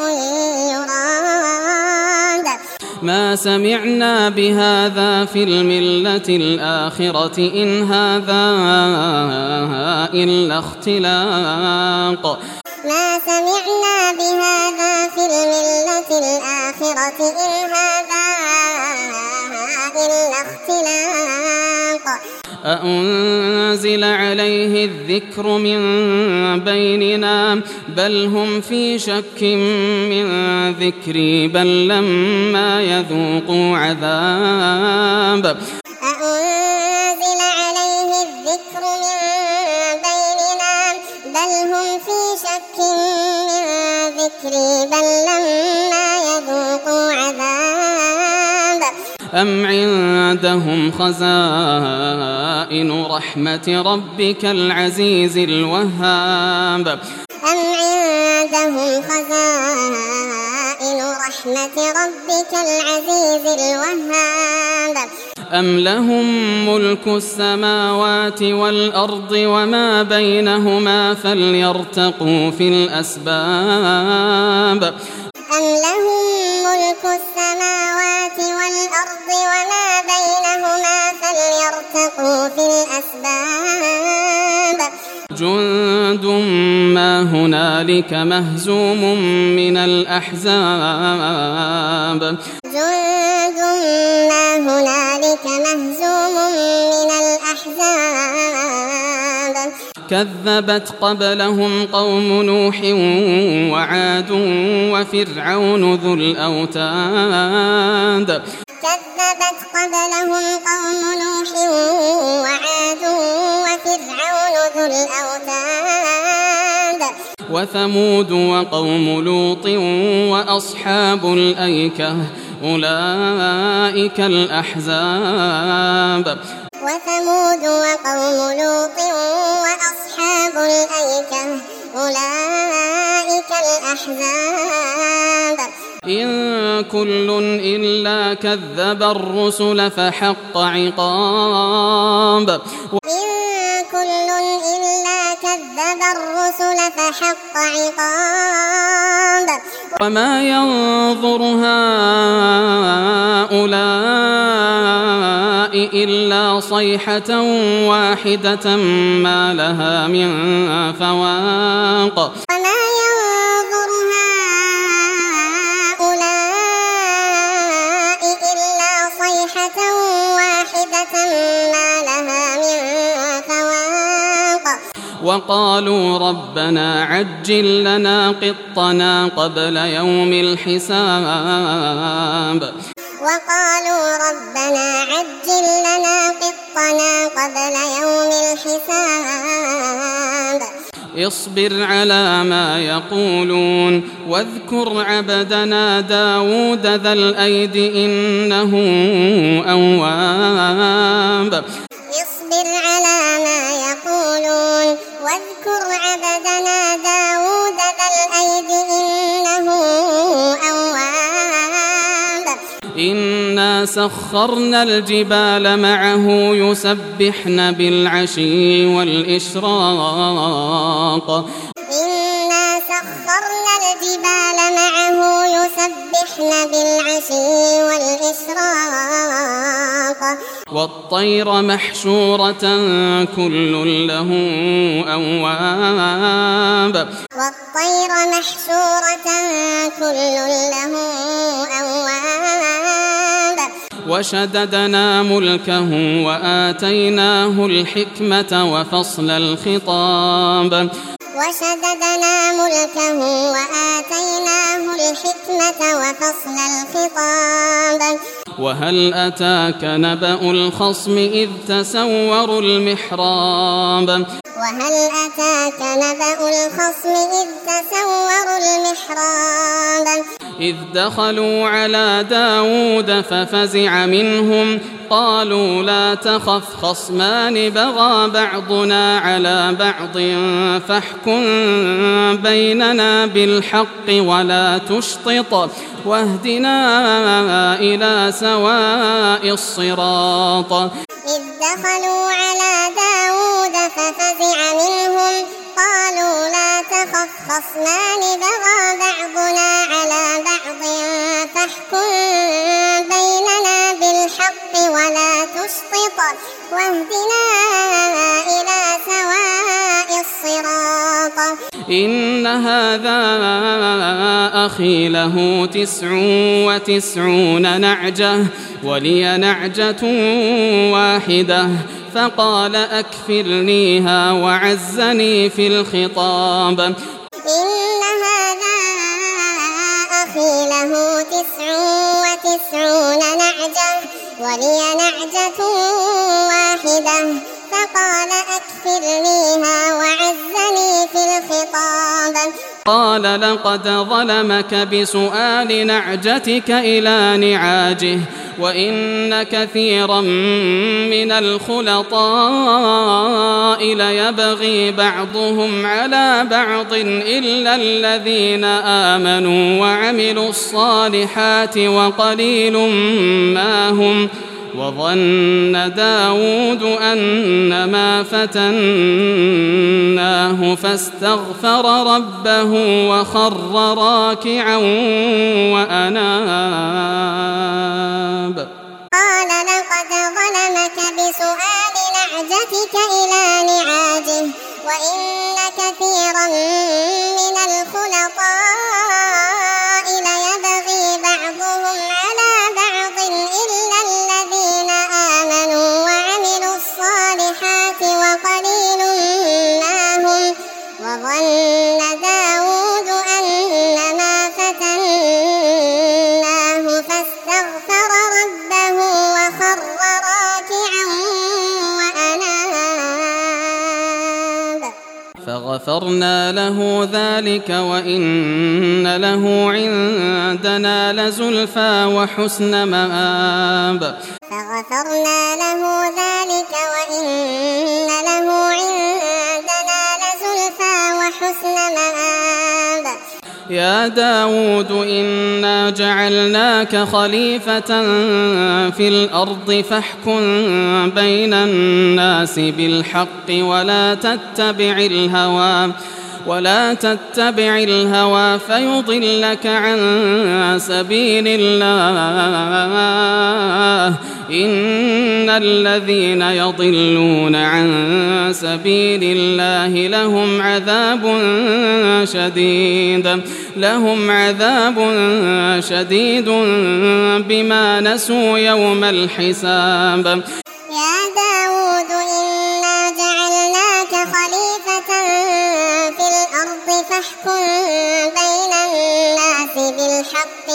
يراد ما سمعنا بهذا في الملة الآخرة إن هذا إلا اختلاق ما سمعنا بهذا في الملة الآخرة إن هذا إلا اختلاق أأنزل عليه الذكر من بيننا بل هم في شك من ذكري بل لما يذوقوا عذاب أأنزل عليه الذكر من بيننا بل هم في شك من ذكري بل لما يذوقوا عذاب أم عندهم خزائن رحمة ربك العزيز الوهاب أم عندهم خزائن رحمة ربك العزيز الوهاب أم لهم ملك السماوات والأرض وما بينهما فليرتقوا في الأسباب أم لهم ملك السماوات والأرض وما بينهما فليرتقوا في الأسباب جند ما هنالك مهزوم من الأحزاب جند ما هنالك مهزوم من الأحزاب كذبت قبلهم قوم نوح وعاد وفرعون ذو الأوتاد كذبت قبلهم قوم نوح وعاد وفرعون ذو الأوتاد وثمود وقوم لوط وأصحاب الأيكة أولئك الأحزاب وثمود وقوم لوط وأصحاب الأيكة أولئك الأحزاب إن كل إلا كذب الرسل فحق عقاب إن كل إلا كذب الرسل فحق عقاب وما ينظر هؤلاء إلا صيحة واحدة ما لها من فواق وما ينظر هؤلاء إلا صيحة واحدة ما لها من فواق وقالوا ربنا عجل لنا قطنا قبل يوم الحساب يوم الحساب اصبر على ما يقولون واذكر عبدنا داود ذا الأيد إنه أواب اصبر على ما يقولون واذكر عبدنا داود ذا الأيد إنه أواب إنا سخرنا الجبال معه يسبحن بالعشي والإشراق إنا سخرنا الجبال معه يسبحن بالعشي والإشراق والطير محشورة كل له أواب وشددنا ملكه وآتيناه الحكمة وفصل الخطاب وهل أتاك نبأ الخصم إذ تسوروا المحراب إذ دخلوا على داود ففزع منهم قالوا لا تخف خصمان بغى بعضنا على بعض فاحكم بيننا بالحق ولا تشطط واهدنا إلى سواء الصراط إذ دخلوا على داود ففزع منهم قالوا لا تخف خصمان بغى بعضنا على بعض فاحكم بيننا بالحق ولا تشطط واهدنا إلى سواء الصراط إن هذا أخي له 99 نعجة ولي نعجة واحدة فقال أكفلنيها وعزني في الخطاب إن هذا أخي له 99 نعجة ولي نعجة واحدة فقال أكفلنيها وعزني في الخطاب قال لقد ظلمك بسؤال نعجتك إلى نعاجه وإن كثيرا من الخلطاء ليبغي بعضهم على بعض إلا الذين آمنوا وعملوا الصالحات وقليل ما هم وظن داود أنما فتناه فاستغفر ربه وخر راكعا وأناب قال لقد ظلمك بسؤال نعجتك إلى نعاجه وإن كثيرا من الخلطاء ليبغي بعضهم على بعض إلا الذين آمنوا وعملوا الصالحات وقليل ما هم وظن داود أنما فتناه فاستغفر ربه وخر راكعا وأناب فغفرنا له ذلك وإن له عندنا لزلفى وحسن مآب فغفرنا له ذلك وإن له عندنا لزلفى وحسن مآب يا داود إنا جعلناك خليفة في الأرض فاحكم بين الناس بالحق ولا تتبع الهوى فيضلك عن سبيل الله إن الذين يضلون عن سبيل الله لهم عذاب شديد بما نسوا يوم الحساب يا داود إنا جعلناك خليفة فاحكم بين الناس بالحق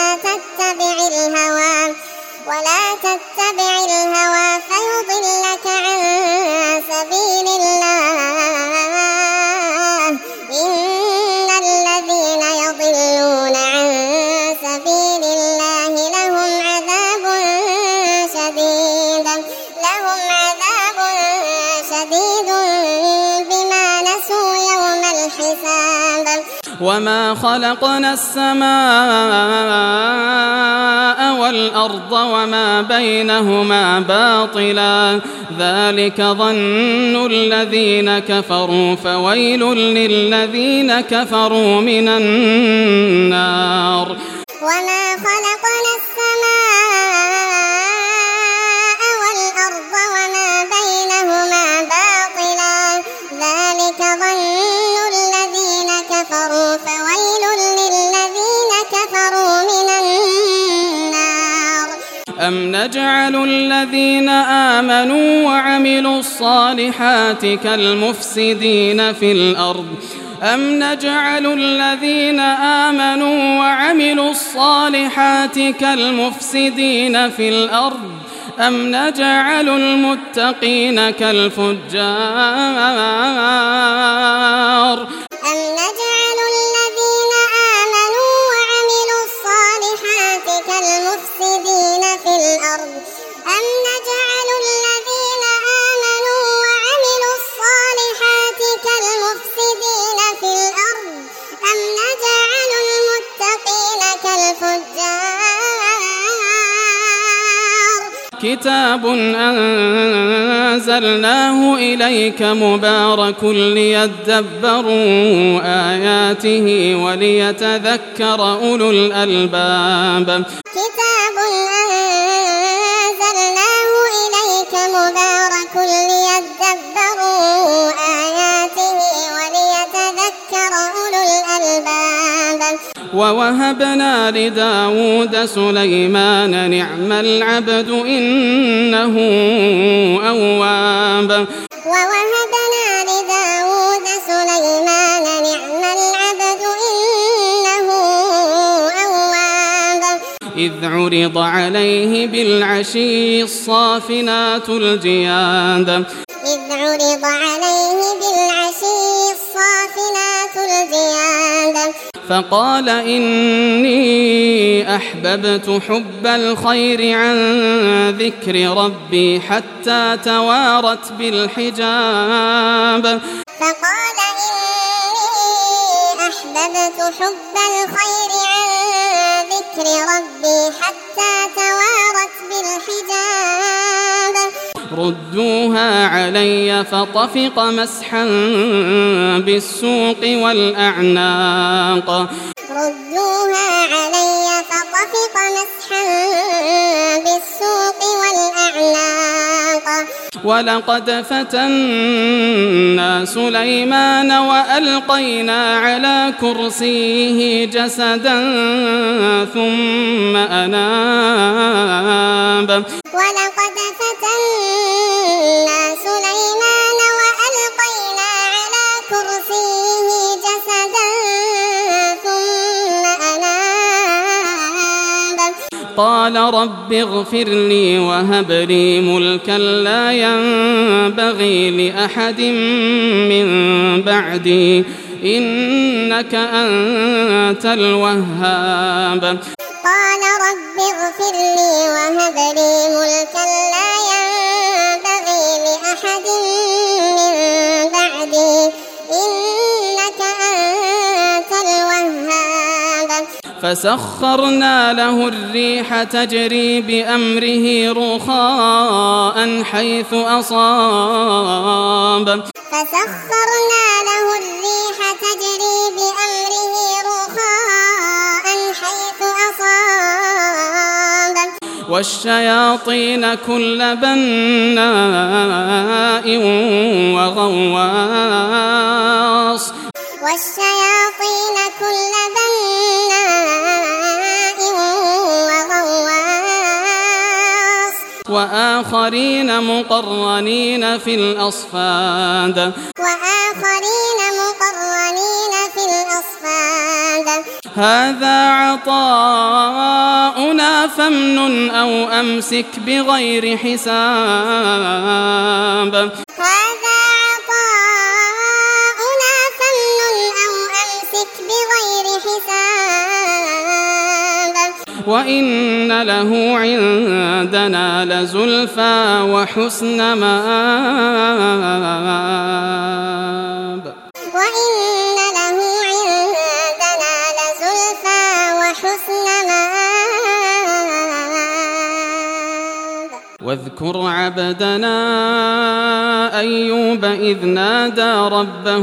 ولا تتبع الهوى فيضلك عن سبيل الله إن الذين يضلون عن سبيل الله لهم عذاب شديد بما نسوا يوم الحساب وما خلقنا السماء والأرض وما بينهما باطلا ذلك ظن الذين كفروا فويل للذين كفروا من النار وما خلقنا السماء والأرض وما بينهما باطلا ذلك ظن الذين كفروا فويل للذين كفروا من النار أم نجعل الذين آمنوا وعملوا الصالحات كالمفسدين في الأرض أم نجعل الذين آمنوا وعملوا الصالحات كالمفسدين في الأرض أم نجعل المتقين كالفجار أم نجعل الذين آمنوا وعملوا الصالحات كالمفسدين في الأرض أم نجعل الذين آمنوا وعملوا الصالحات كالمفسدين في الأرض أم نجعل المتقين كالفجار كتاب أنزلناه إليك مبارك ليدبروا آياته وليتذكر أولو الألباب كتاب أنزلناه إليك مبارك ليدبروا آياته وليتذكر أولو الألباب ووهبنا لداود سليمان نعم العبد إنه أواب ووهبنا لداود سليمان نعم العبد إنه أواب إذ عرض عليه بالعشي الصافنات الجياد إذ عرض عليه بالعشي الصافنات الجياد فقال إني أحببت حب الخير عن ذكر ربي حتى توارت بالحجاب فقال إني أحببت حب الخير عن ذكر ربي حتى توارت بالحجاب ردوها علي فطفق مسحا بالسوق والأعناق ردوها علي فطفق مسحا بالسوق والأعناق ولقد فتنا سليمان وألقينا على كرسيه جسدا ثم أناب ولقد فتنا سليمان وألقينا على كرسيه جسدا ثم أناب قال رب اغفر لي وهب لي ملكا لا ينبغي لأحد من بعدي إنك أنت الوهاب قال رب اغفر لي وهب لي ملكا لا ينبغي لأحد من بعدي إنك أنت الوهاب فسخرنا له الريح تجري بأمره رخاء حيث أصاب فسخرنا له الريح تجري بأمره رخاء حيث أصاب والشياطين كل بناء وغواص والشياطين كل بناء وغواص وآخرين مقرنين في الأصفاد هذا عطاؤنا فامنن أو أمسك بغير حساب وإن له عندنا لزلفى وحسن مآب واذكر عبدنا أيوب إذ نادى ربه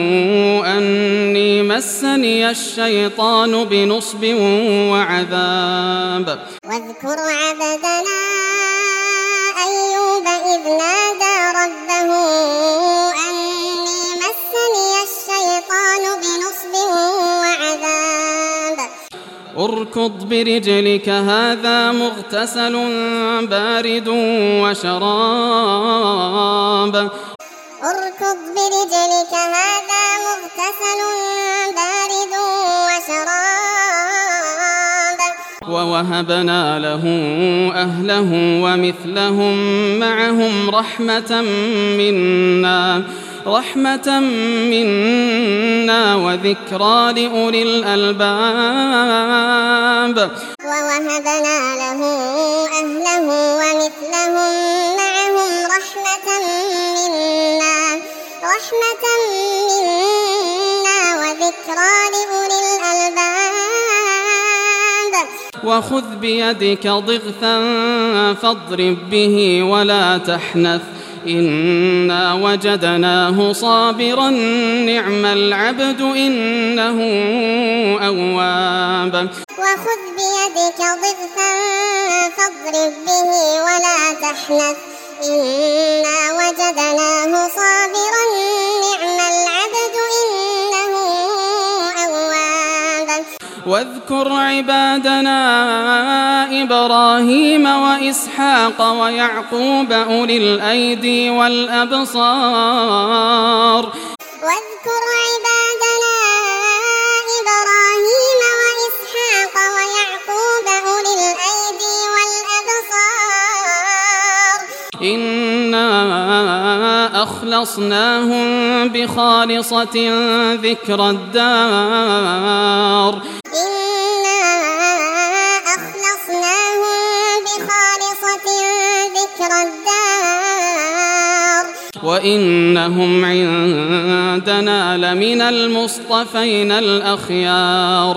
أني مسني الشيطان بنصب وعذاب واذكر عبدنا أيوب إذ نادى ربه أني مسني الشيطان بنصب وعذاب اركض برجلك هذا مغتسل بارد وشراب اركض برجلك هذا مغتسل بارد وشراب ووهبنا له أهله ومثلهم معهم رحمة منا وذكرى لأولي الألباب ووهبنا له أهله ومثلهم معهم رحمة منا وذكرى لأولي الألباب وخذ بيدك ضغثا فاضرب به ولا تحنث إنا وجدناه صابرا نعم العبد إنه أواب وخذ بيدك ضغثا فاضرب به ولا تحنث إنا وجدناه صابرا نعم العبد إنه أواب واذكر عبادنا إبراهيم وإسحاق ويعقوب أولي الأيدي والأبصار واذكر عبادنا إبراهيم وإسحاق ويعقوب أولي الأيدي والأبصار إنا أخلصناهم بخالصة ذكر الدار وإنهم عندنا لمن المصطفين الأخيار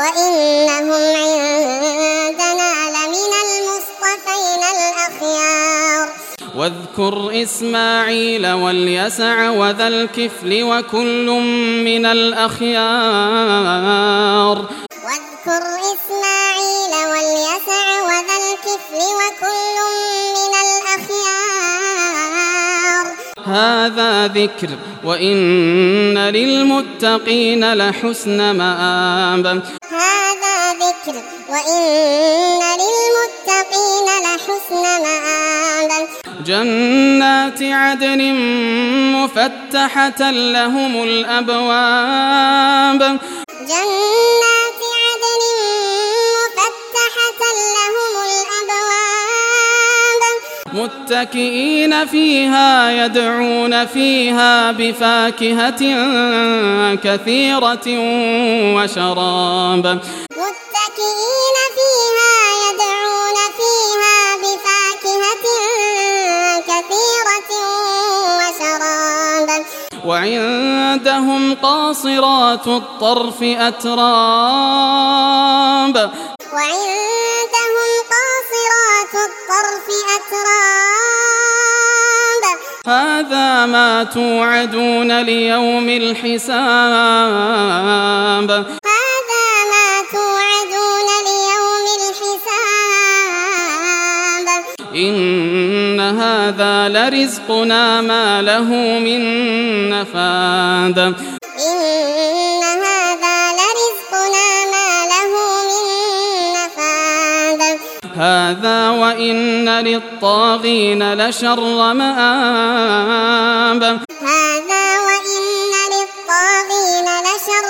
واذكر إسماعيل واليسع وذا الكفل وكل من الأخيار هذا ذكر وإن للمتقين لحسن مآب جنات عدن مفتحة لهم الأبواب متكئين فيها يدعون فيها بفاكهة كثيرة وشراب وعندهم قاصرات الطرف أتراب هذا ما توعدون ليوم الحساب إن هذا لرزقنا ما له من نفاد هذا وإن للطاغين لشر مآب هذا وإن للطاغين لشر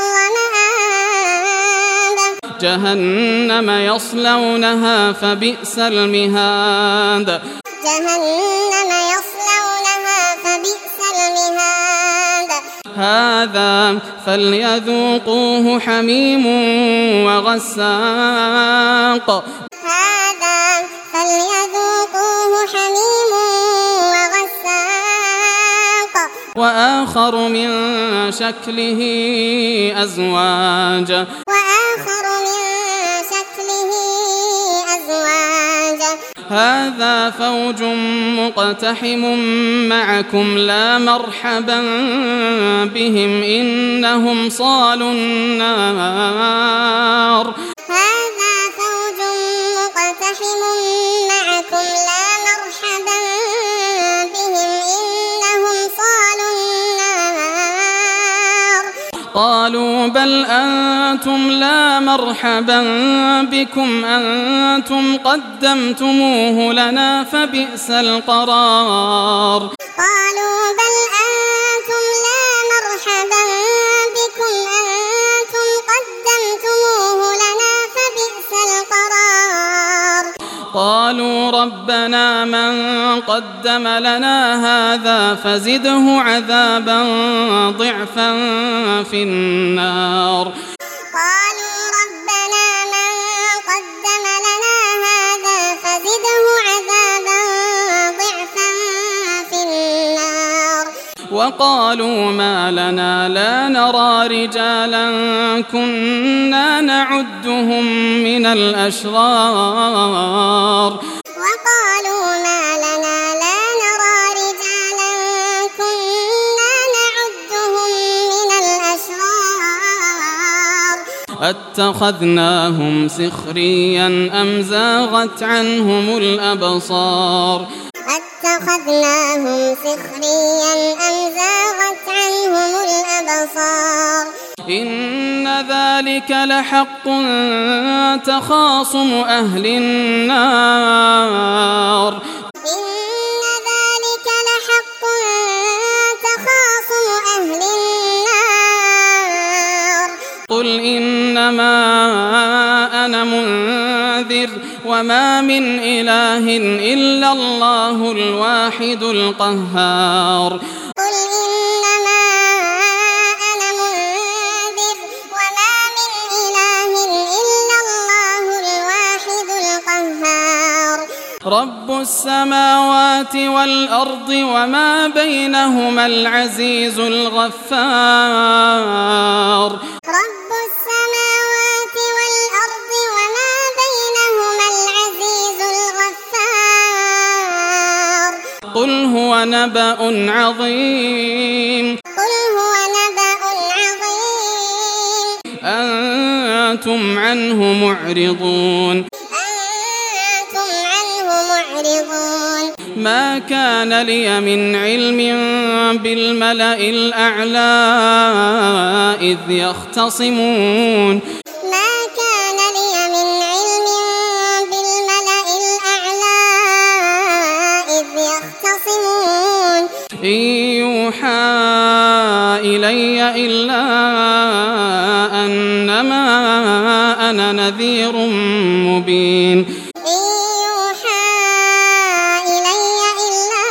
مآب جهنم يصلونها فبئس المهاد جهنم يصلونها فبئس المهاد هذا فليذوقوه حميم وغساق هذا فليذوقوه حميم وغساق وآخر من شكله أزواج وآخر من شكله أزواج هذا فوج مقتحم معكم لا مرحبا بهم إنهم صالوا النار هذا فوج مقتحم معكم لا مرحبا بهم إنهم صالوا النار قالوا بل أنتم لا مرحبا بكم أنتم قدمتموه لنا فبئس القرار قالوا بل أنتم لا مرحبا بكم أنتم قدمتموه لنا فبئس القرار قالوا ربنا من قدم لنا هذا فزده عذابا ضعفا في النار قالوا ربنا من قدم لنا هذا فزده عذابا ضعفا في النار وقالوا ما لنا لا نرى رجالا كنا نعدهم من الأشرار وقالوا ما لنا لا نرى رجالا كنا نعدهم من الأشرار أتخذناهم سخريا أم زاغت عنهم الأبصار أتخذناهم سخريا أم زاغت عنهم الأبصار إن ذلك لحق تخاصم أهل النار إن ذلك لحق تخاصم أهل النار قل إنما أنا منذر وما من إله إلا الله الواحد القهار قل إنما أنا منذر وما من إله إلا الله الواحد القهار رب السماوات والأرض وما بينهما العزيز الغفار رب السماوات والأرض وما بينهما العزيز الغفار قل هو نبأ عظيم قل هو نبأ عظيم أنتم عنه معرضون أنتم عنه معرضون ما كان لي من علم بالملأ الأعلى إذ يختصمون ما كان لي من علم بالملأ الأعلى إذ يختصمون إن يوحى إلي إلا أنما أنا نذير مبين إن يوحى إلي إلا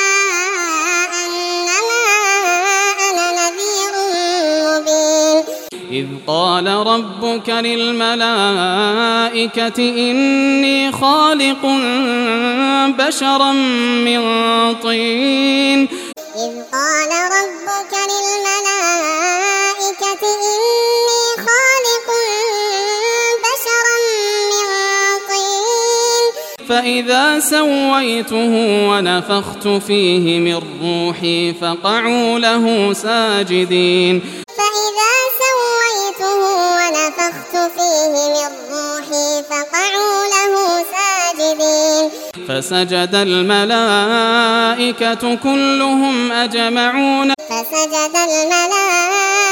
أنما أنا نذير مبين إذ قال ربك للملائكة إني خالق بشرا من طين إذ قال ربك للملائكة إني خالق بشرا من طين فإذا سويته ونفخت فيه من روحي فقعوا له ساجدين فإذا سويته ونفخت فيه من روحي فقعوا له ساجدين فسجد الملائكة كلهم أجمعون فسجد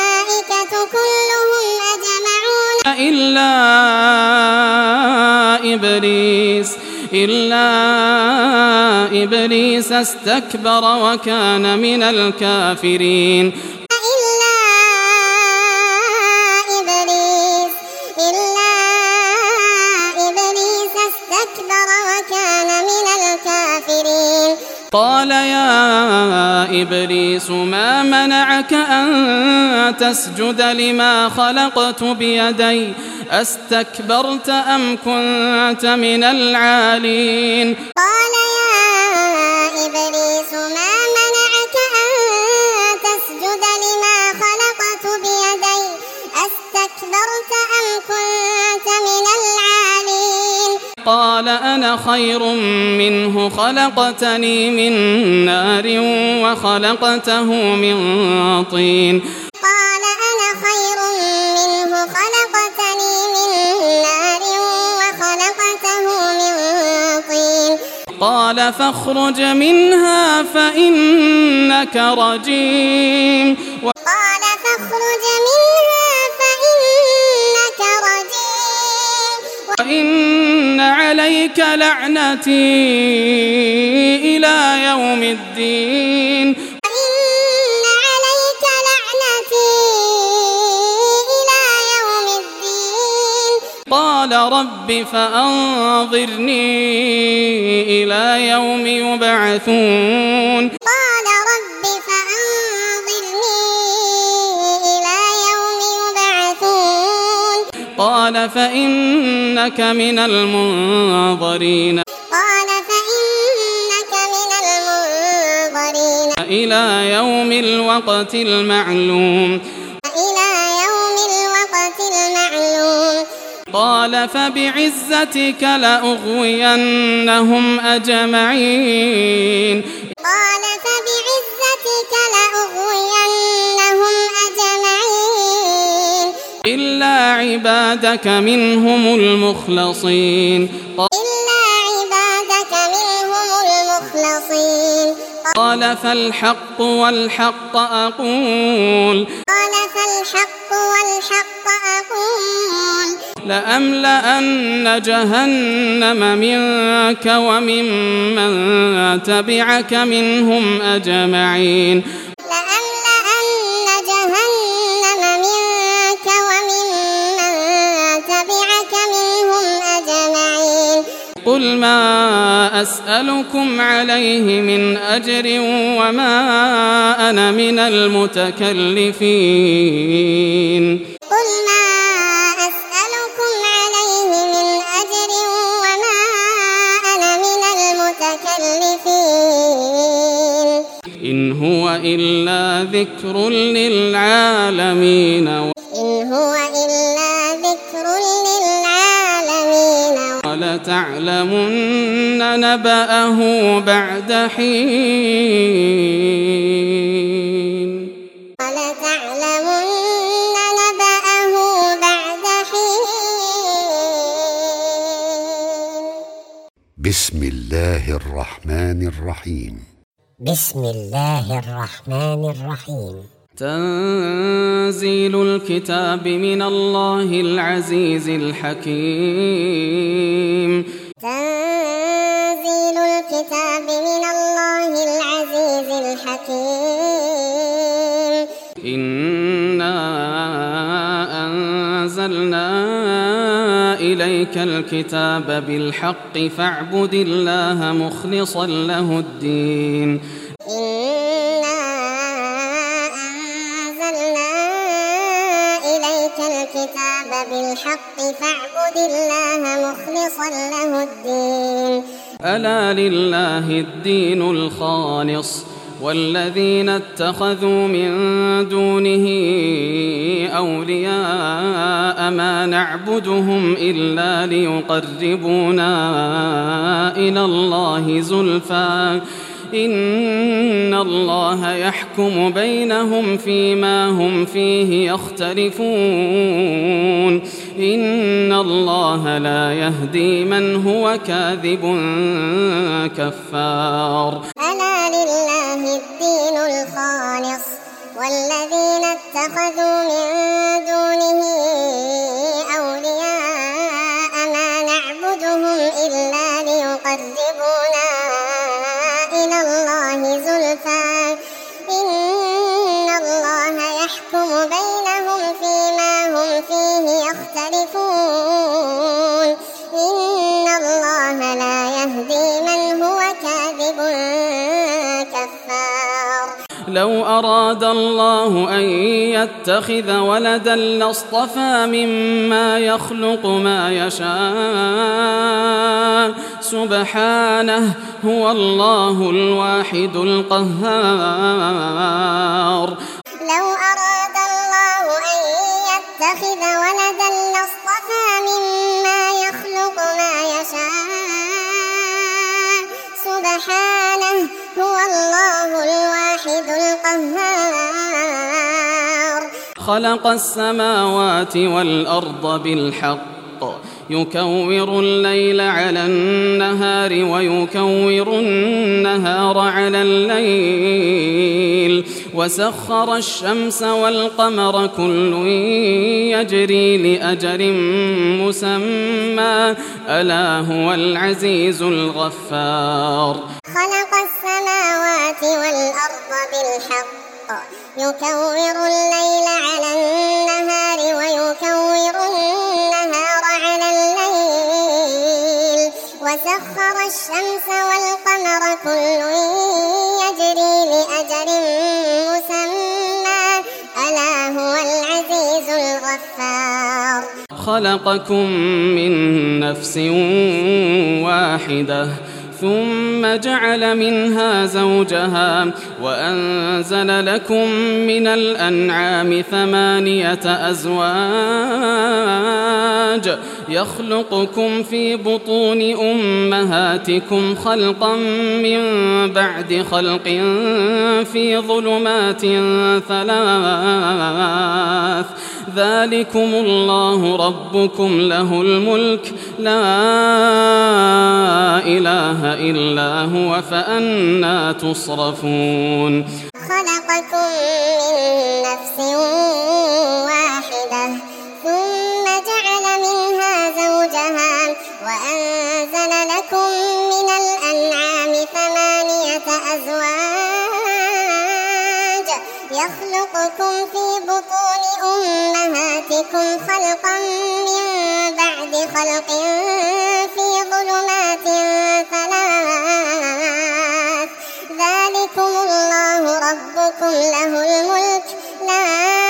الملائكة كلهم أجمعون إلا إبليس استكبر وكان من الكافرين قال يا إبليس ما منعك أن تسجد لما خلقت بيدي أستكبرت أم كنت من العالين قال يا إبليس ما منعك أن تسجد لما خلقت بيدي أستكبرت أم كنت من العالين قال أنا خير منه خلقتني من نار وخلقته من طين قال أنا خير منه خلقتني من نار وخلقته من طين قال فاخرج منها فإنك رجيم قال فاخرج منها فإنك رجيم وإن عليك لعنتي إلى يوم الدين وإن عليك لعنتي إلى يوم الدين قال رب فأنظرني إلى يوم يبعثون قال رب فأنظرني إلى يوم يبعثون قال فإنك من المنظرين قال فإنك من المنظرين إلى يوم الوقت المعلوم إلى يوم الوقت المعلوم قال فبعزتك لأغوينهم أجمعين قال فبعزتك لأغوينهم أجمعين إلا عبادك منهم المخلصين إلا عبادك منهم المخلصين قال فالحق والحق أقول قال فالحق والحق أقول لأملأن جهنم منك وممن تبعك منهم أجمعين لأملأن جهنم منك وممن تبعك منهم أجمعين قل ما أسألكم عليه من أجر وما أنا من المتكلفين قل ما أسألكم عليه من أجر وما أنا من المتكلفين إن هو إلا ذكر للعالمين إن هو إلا ذكر للعالمين ولتعلمن نبأه بعد حين ولتعلمن نبأه بعد حين بسم الله الرحمن الرحيم بسم الله الرحمن الرحيم تنزيل الكتاب من الله العزيز الحكيم تنزيل الكتاب من الله العزيز الحكيم إنا أنزلنا إليك الكتاب بالحق فاعبد الله مخلصا له الدين إنا أنزلنا إليك الكتاب بالحق فاعبد الله مخلصا له الدين ألا لله الدين الخالص والذين اتخذوا من دونه أولياء ما نعبدهم إلا ليقربونا إلى الله زلفى إن الله يحكم بينهم فيما هم فيه يختلفون إن الله لا يهدي من هو كاذب كفار ألا لله الدين الخالص والذين اتخذوا من دونه أولياء ما نعبدهم يقربونا إلى الله زلفى إن الله يحكم بينهم فيما هم فيه يختلفون إن الله لا يهدي من هو كاذب كفار. لو أراد الله أن يتخذ ولدا لاصطفى مما يخلق ما يشاء سبحانه هو الله الواحد القهار. لو أراد الله أن يتخذ ولدا لاصطفى مما يخلق ما يشاء سبحانه هو الله الواحد القهار. خلق السماوات والأرض بالحق يكور الليل على النهار ويكور النهار على الليل وسخر الشمس والقمر كل يجري لأجل مسمى ألا هو العزيز الغفار. خلق السماوات والأرض بالحق يكور الليل على النهار ويكور النهار على الليل وسخر الشمس والقمر كل يجري لأجل مسمى ألا هو العزيز الغفار. خلقكم من نفس واحدة ثم جعل منها زوجها وأنزل لكم من الأنعام 8 أزواج يخلقكم في بطون أمهاتكم خلقا من بعد خلق في ظلمات 3 ذلكم الله ربكم له الملك لا إله إلا هو فأنى تصرفون. خلقكم من نفس واحدة ثم جعل منها زوجها وأنزل لكم من الأنعام 8 أزواج يخلقكم في بطون أمهاتكم خلقا من بعد خلق في ظلمات 3 ذلكم الله ربكم له الملك لا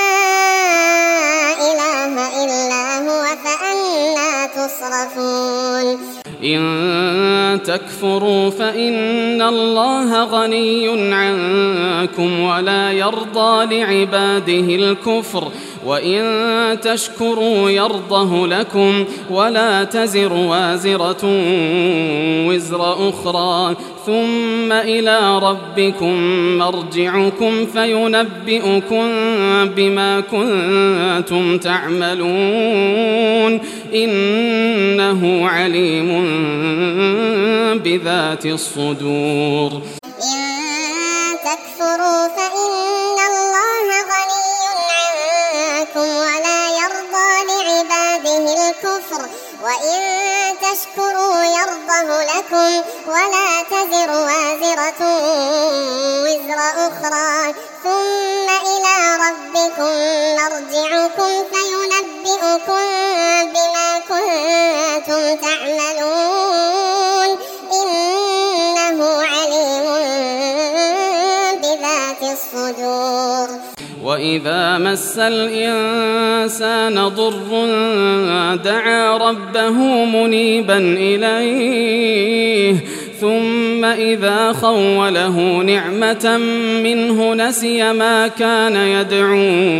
إله إلا هو فأنى تصرفون. إن تكفروا فإن الله غني عنكم ولا يرضى لعباده الكفر وإن تشكروا يرضه لكم ولا تزر وازرة وزر أخرى ثم إلى ربكم مرجعكم فينبئكم بما كنتم تعملون إنه عليم بذات الصدور. إن تكفروا فإن الله غني عنكم ولا يرضى لعباده الكفر وإن تشكروا يرضه لكم ولا تزر وازرة وزر أخرى ثم إلى ربكم مرجعكم فينبئكم بما كنتم تعملون إنه عليم بذات الصدور. وإذا مس الإنسان ضر دعا ربه منيبا إليه ثم إذا خوله نعمة منه نسي ما كان يدعو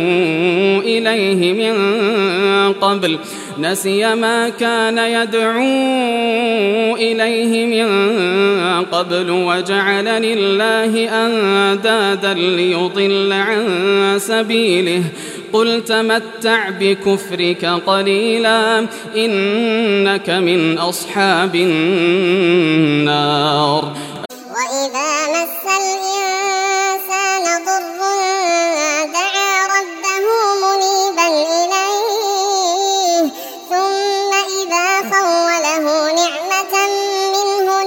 إليه من قبل وجعل لله أندادا ليضل عن سبيله قل تمتع بكفرك قليلا إنك من أصحاب النار. وإذا مس الإنسان ضر دعا ربه منيبا إليه ثم إذا خوله نعمة منه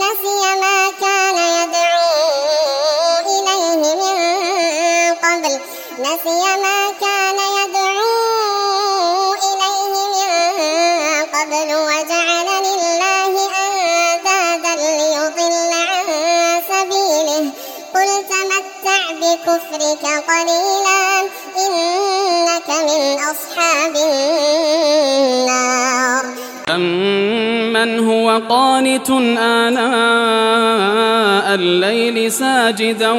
ونسي ما كان يدعو إليه من قبل وجعل لله أندادا ليضل عن سبيله قل تمتع بكفرك قليلا إنك من أصحاب النار. أمن هو قانت آناء الليل ساجدا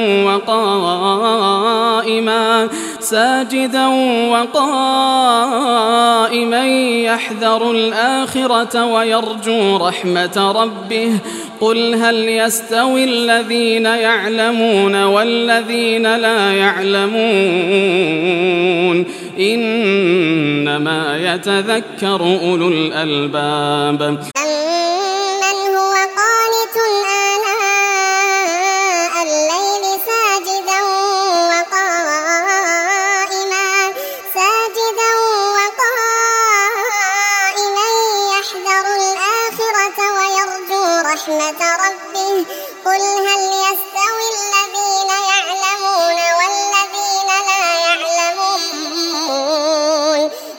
وقائما يحذر الآخرة ويرجو رحمة ربه قل هل يستوي الذين يعلمون والذين لا يعلمون إنما يتذكر أولو الألباب. أمن هو قانت آناء الليل ساجدا وقائما يحذر الآخرة ويرجو رحمة ربه قل هل يستوي الذين يعلمون والذين لا يعلمون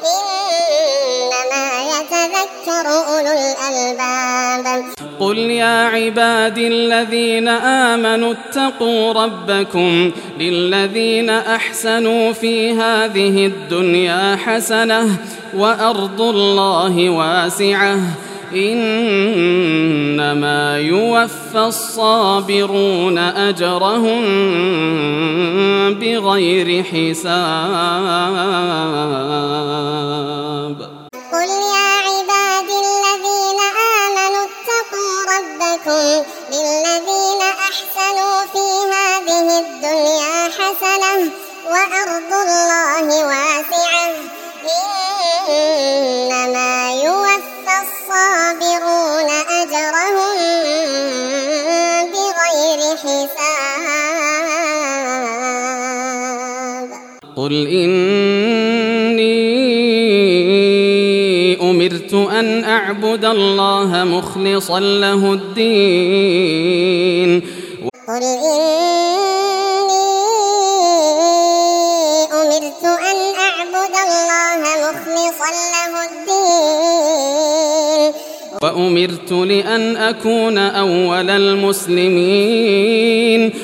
إنما يتذكر أولو الألباب. قل يا عبادي الذين آمنوا اتقوا ربكم للذين أحسنوا في هذه الدنيا حسنة وأرض الله واسعة إنما يوفى الصابرون أجرهم بغير حساب. قل يا عبادي الذين آمنوا اتقوا ربكم للذين أحسنوا في هذه الدنيا حسنة وأرض الله واسعة إنما يوفى الصابرون أجرهم بغير حساب. قل إني أمرت أن أعبد الله مخلصا له الدين. قل إني أمرت أن أعبد الله مخلصا له الدين. وأمرت لأن أكون أول المسلمين.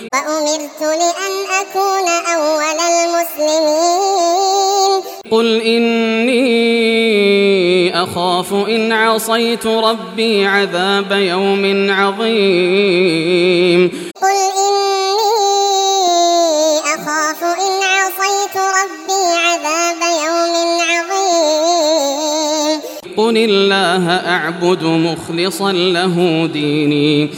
قل إني أخاف إن عصيت ربي عذاب يوم عظيم. قل الله أعبد مخلصا له ديني.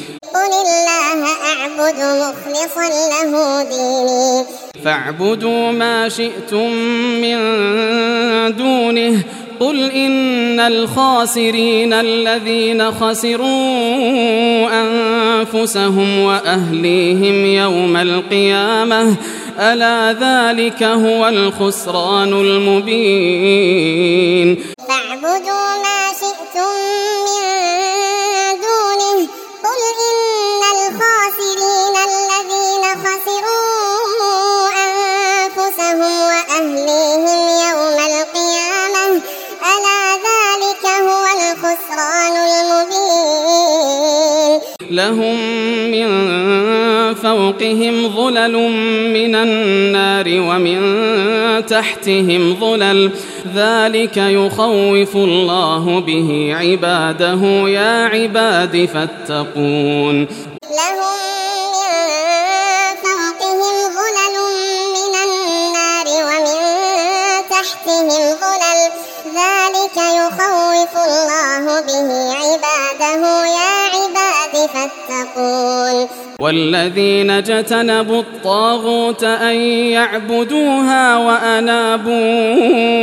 فاعبدوا ما شئتم من دونه قل إن الخاسرين الذين خسروا أنفسهم وأهليهم يوم القيامة ألا ذلك هو الخسران المبين. فاعبدوا ما شئتم من دونه قل إن الخاسرين الذين خسروا أنفسهم وأهليهم يوم القيامة ألا ذلك هو الخسران المبين. لهم من فوقهم ظلل من النار ومن تحتهم ظلل ذلك يخوف الله به عباده يا عباد فاتقون. لهم من فوقهم ظلل من النار ومن تحتهم ظلل ذلك يخوف الله به عباده يا عباد فاتقون. والذين اجتنبوا الطاغوت أن يعبدوها وأنابوا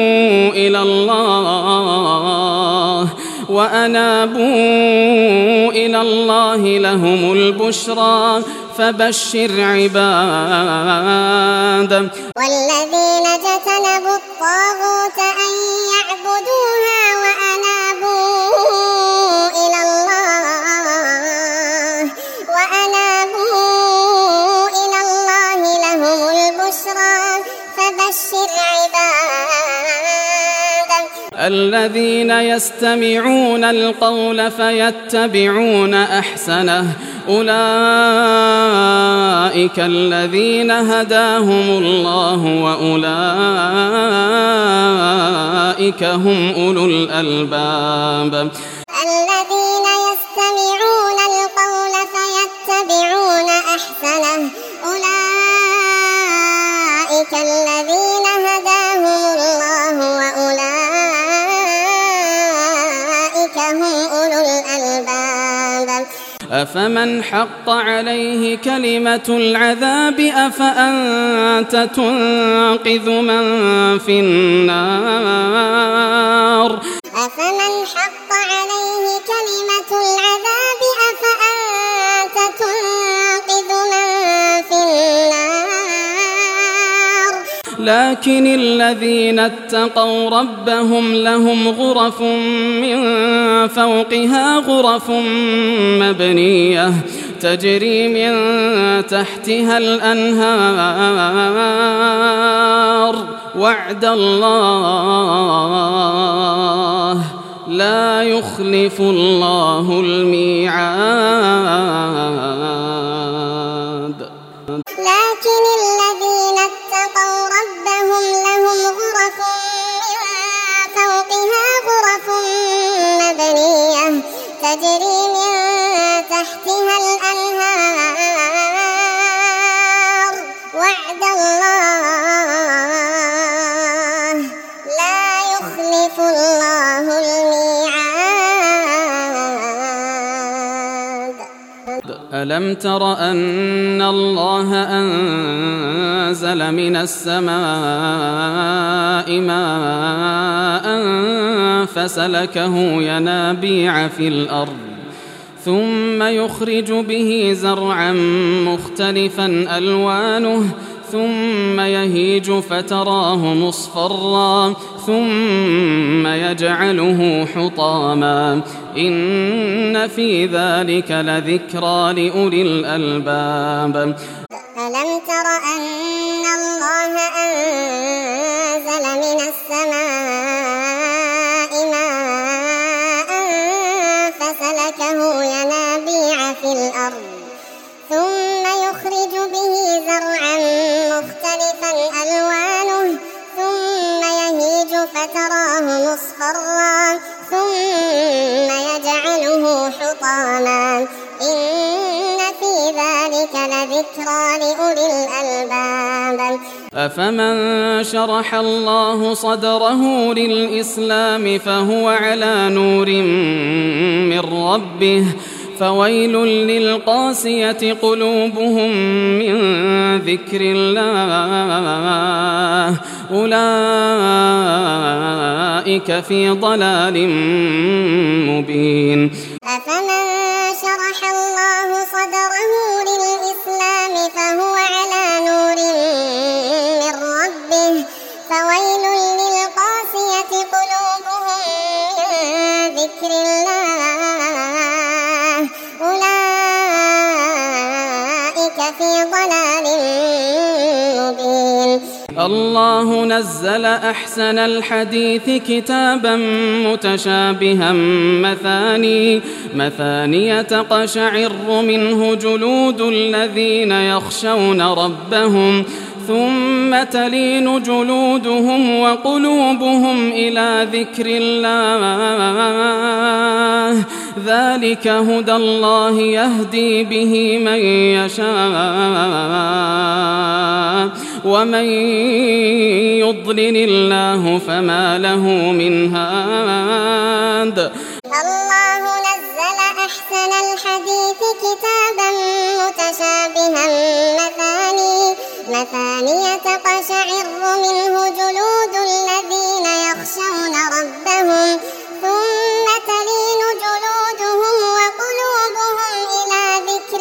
إلى الله لهم البشرى فبشر عباد. والذين اجتنبوا الطاغوت أن يعبدوها وأنابوا إلى الله لهم البشرى فبشر عباده الذين يستمعون القول فيتبعون أحسنه أولئك الذين هداهم الله وأولئك هم أولو الألباب الذين يستمعون القول فيتبعون أحسنه أولئك الذين هداهم الله وأولئك هم أولو الألباب أفمن حق عليه كلمة العذاب أفأنت تنقذ من في النار أفمن حق عليه كلمة العذاب أفأنت تنقذ من في النار لكن الذين اتقوا ربهم لهم غرف من فوقها غرف مبنية تجري من تحتها الأنهار وعد الله لا يخلف الله الميعاد لكن الذين اتقوا ربهم لهم غرف من فوقها غرف مبنية تجري من تحتها الأنهار وعد الله لا يخلف الله الميعاد ألم تر أن الله أنزل من السماء ماء فسلكه ينابيع في الأرض ثم يخرج به زرعا مختلفا ألوانه ثم يهيج فتراه مصفرا ثم يجعله حطاما إن في ذلك لذكرى لأولي الألباب ألم تر أن الله أنزل من السماء ماء فسلكه ينابيع في الأرض ثم يخرج به زرعا مختلفا ألوانه ثم يهيج فتراه مصفرا ثم يجعله حطاما إن في ذلك لذكرى لأولي الألباب أفمن شرح الله صدره للإسلام فهو على نور من ربه فويل للقاسية قلوبهم من ذكر الله أولئك في ضلال مبين أفمن شرح الله صدره للإسلام فهو على نور من ربه فويل للقاسية قلوبهم من ذكر الله أولئك في ضلال مبين الله نزل أحسن الحديث كتابا متشابها مثانية تقشعر منه جلود الذين يخشون ربهم ثم تلين جلودهم وقلوبهم إلى ذكر الله ذلك هدى الله يهدي به من يشاء ومن يضلل الله فما له من هاد الله نزل أحسن الحديث كتابا متشابها مثانية تقشعر منه جلود الذين يخشون ربهم ثم تلين جلودهم وقلوبهم إلى ذكر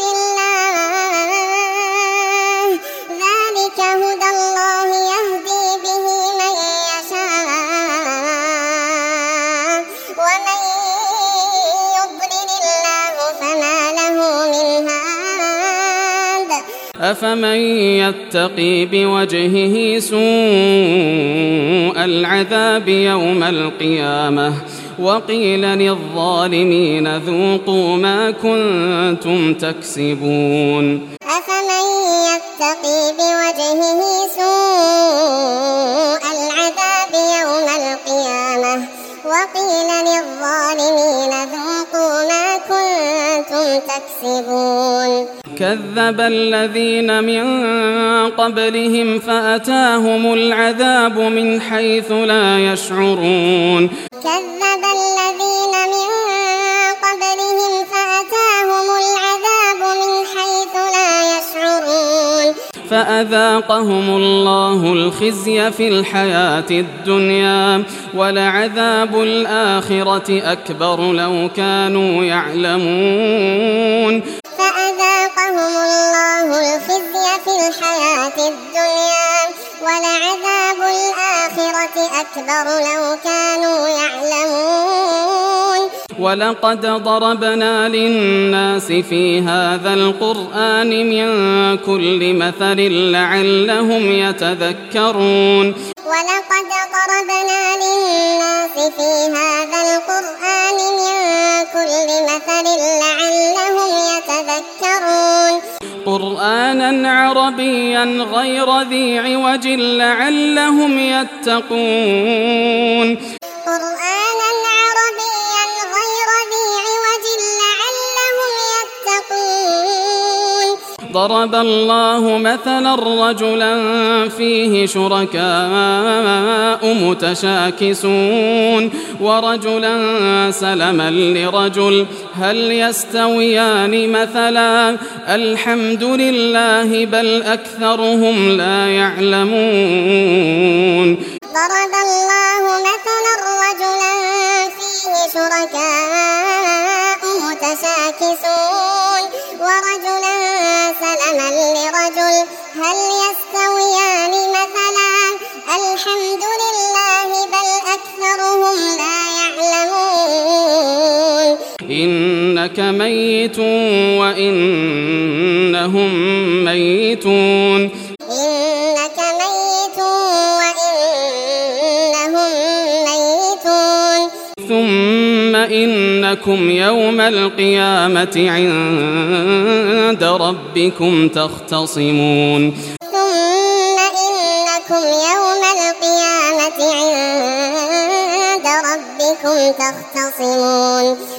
الله ذلك هدى الله يهدي به من يشاء ومن يضلل الله فما له من هاد أفمن يتقي بوجهه سوء العذاب يوم القيامة وقيل للظالمين ذوقوا ما كنتم تكسبون. أفمن يتقي بوجهه سوء العذاب يوم القيامة وقيل للظالمين ذوقوا ما كنتم تكسبون. كذب الذين من قبلهم فأتاهم العذاب من حيث لا يشعرون. كذب الذين من قبلهم فأتاهم العذاب من حيث لا يشعرون. فأذاقهم الله الخزي في الحياة الدنيا ولعذاب الآخرة أكبر لو كانوا يعلمون. فأذاقهم الله الخزي في الحياة الدنيا ولعذاب الآخرة أكبر لو كانوا يعلمون. ولقد ضربنا للناس في هذا القرآن من كل مثل لعلهم يتذكرون. ولقد ضربنا للناس في هذا القرآن من كل مثل لعلهم يتذكرون. قرآنا عربيا غير ذي عوج لعلهم يتقون. قرآنا عربيا غير ذي عوج لعلهم يتقون. ضرب الله مثلا رجلا فيه شركاء متشاكسون ورجلا سلما لرجل هل يستويان مثلا الحمد لله بل أكثرهم لا يعلمون. ضرب الله مثلا رجلا فيه شركاء متشاكسون ورجلا سلما لرجل هل يستويان مثلا الحمد لله بل أكثرهم لا يعلمون. إنك ميت وإنهم ميتون. إنك ميت وإنهم ميتون. ثم إنكم يوم القيامة عند ربكم تختصمون. ثم إنكم يوم القيامة عند ربكم تختصمون.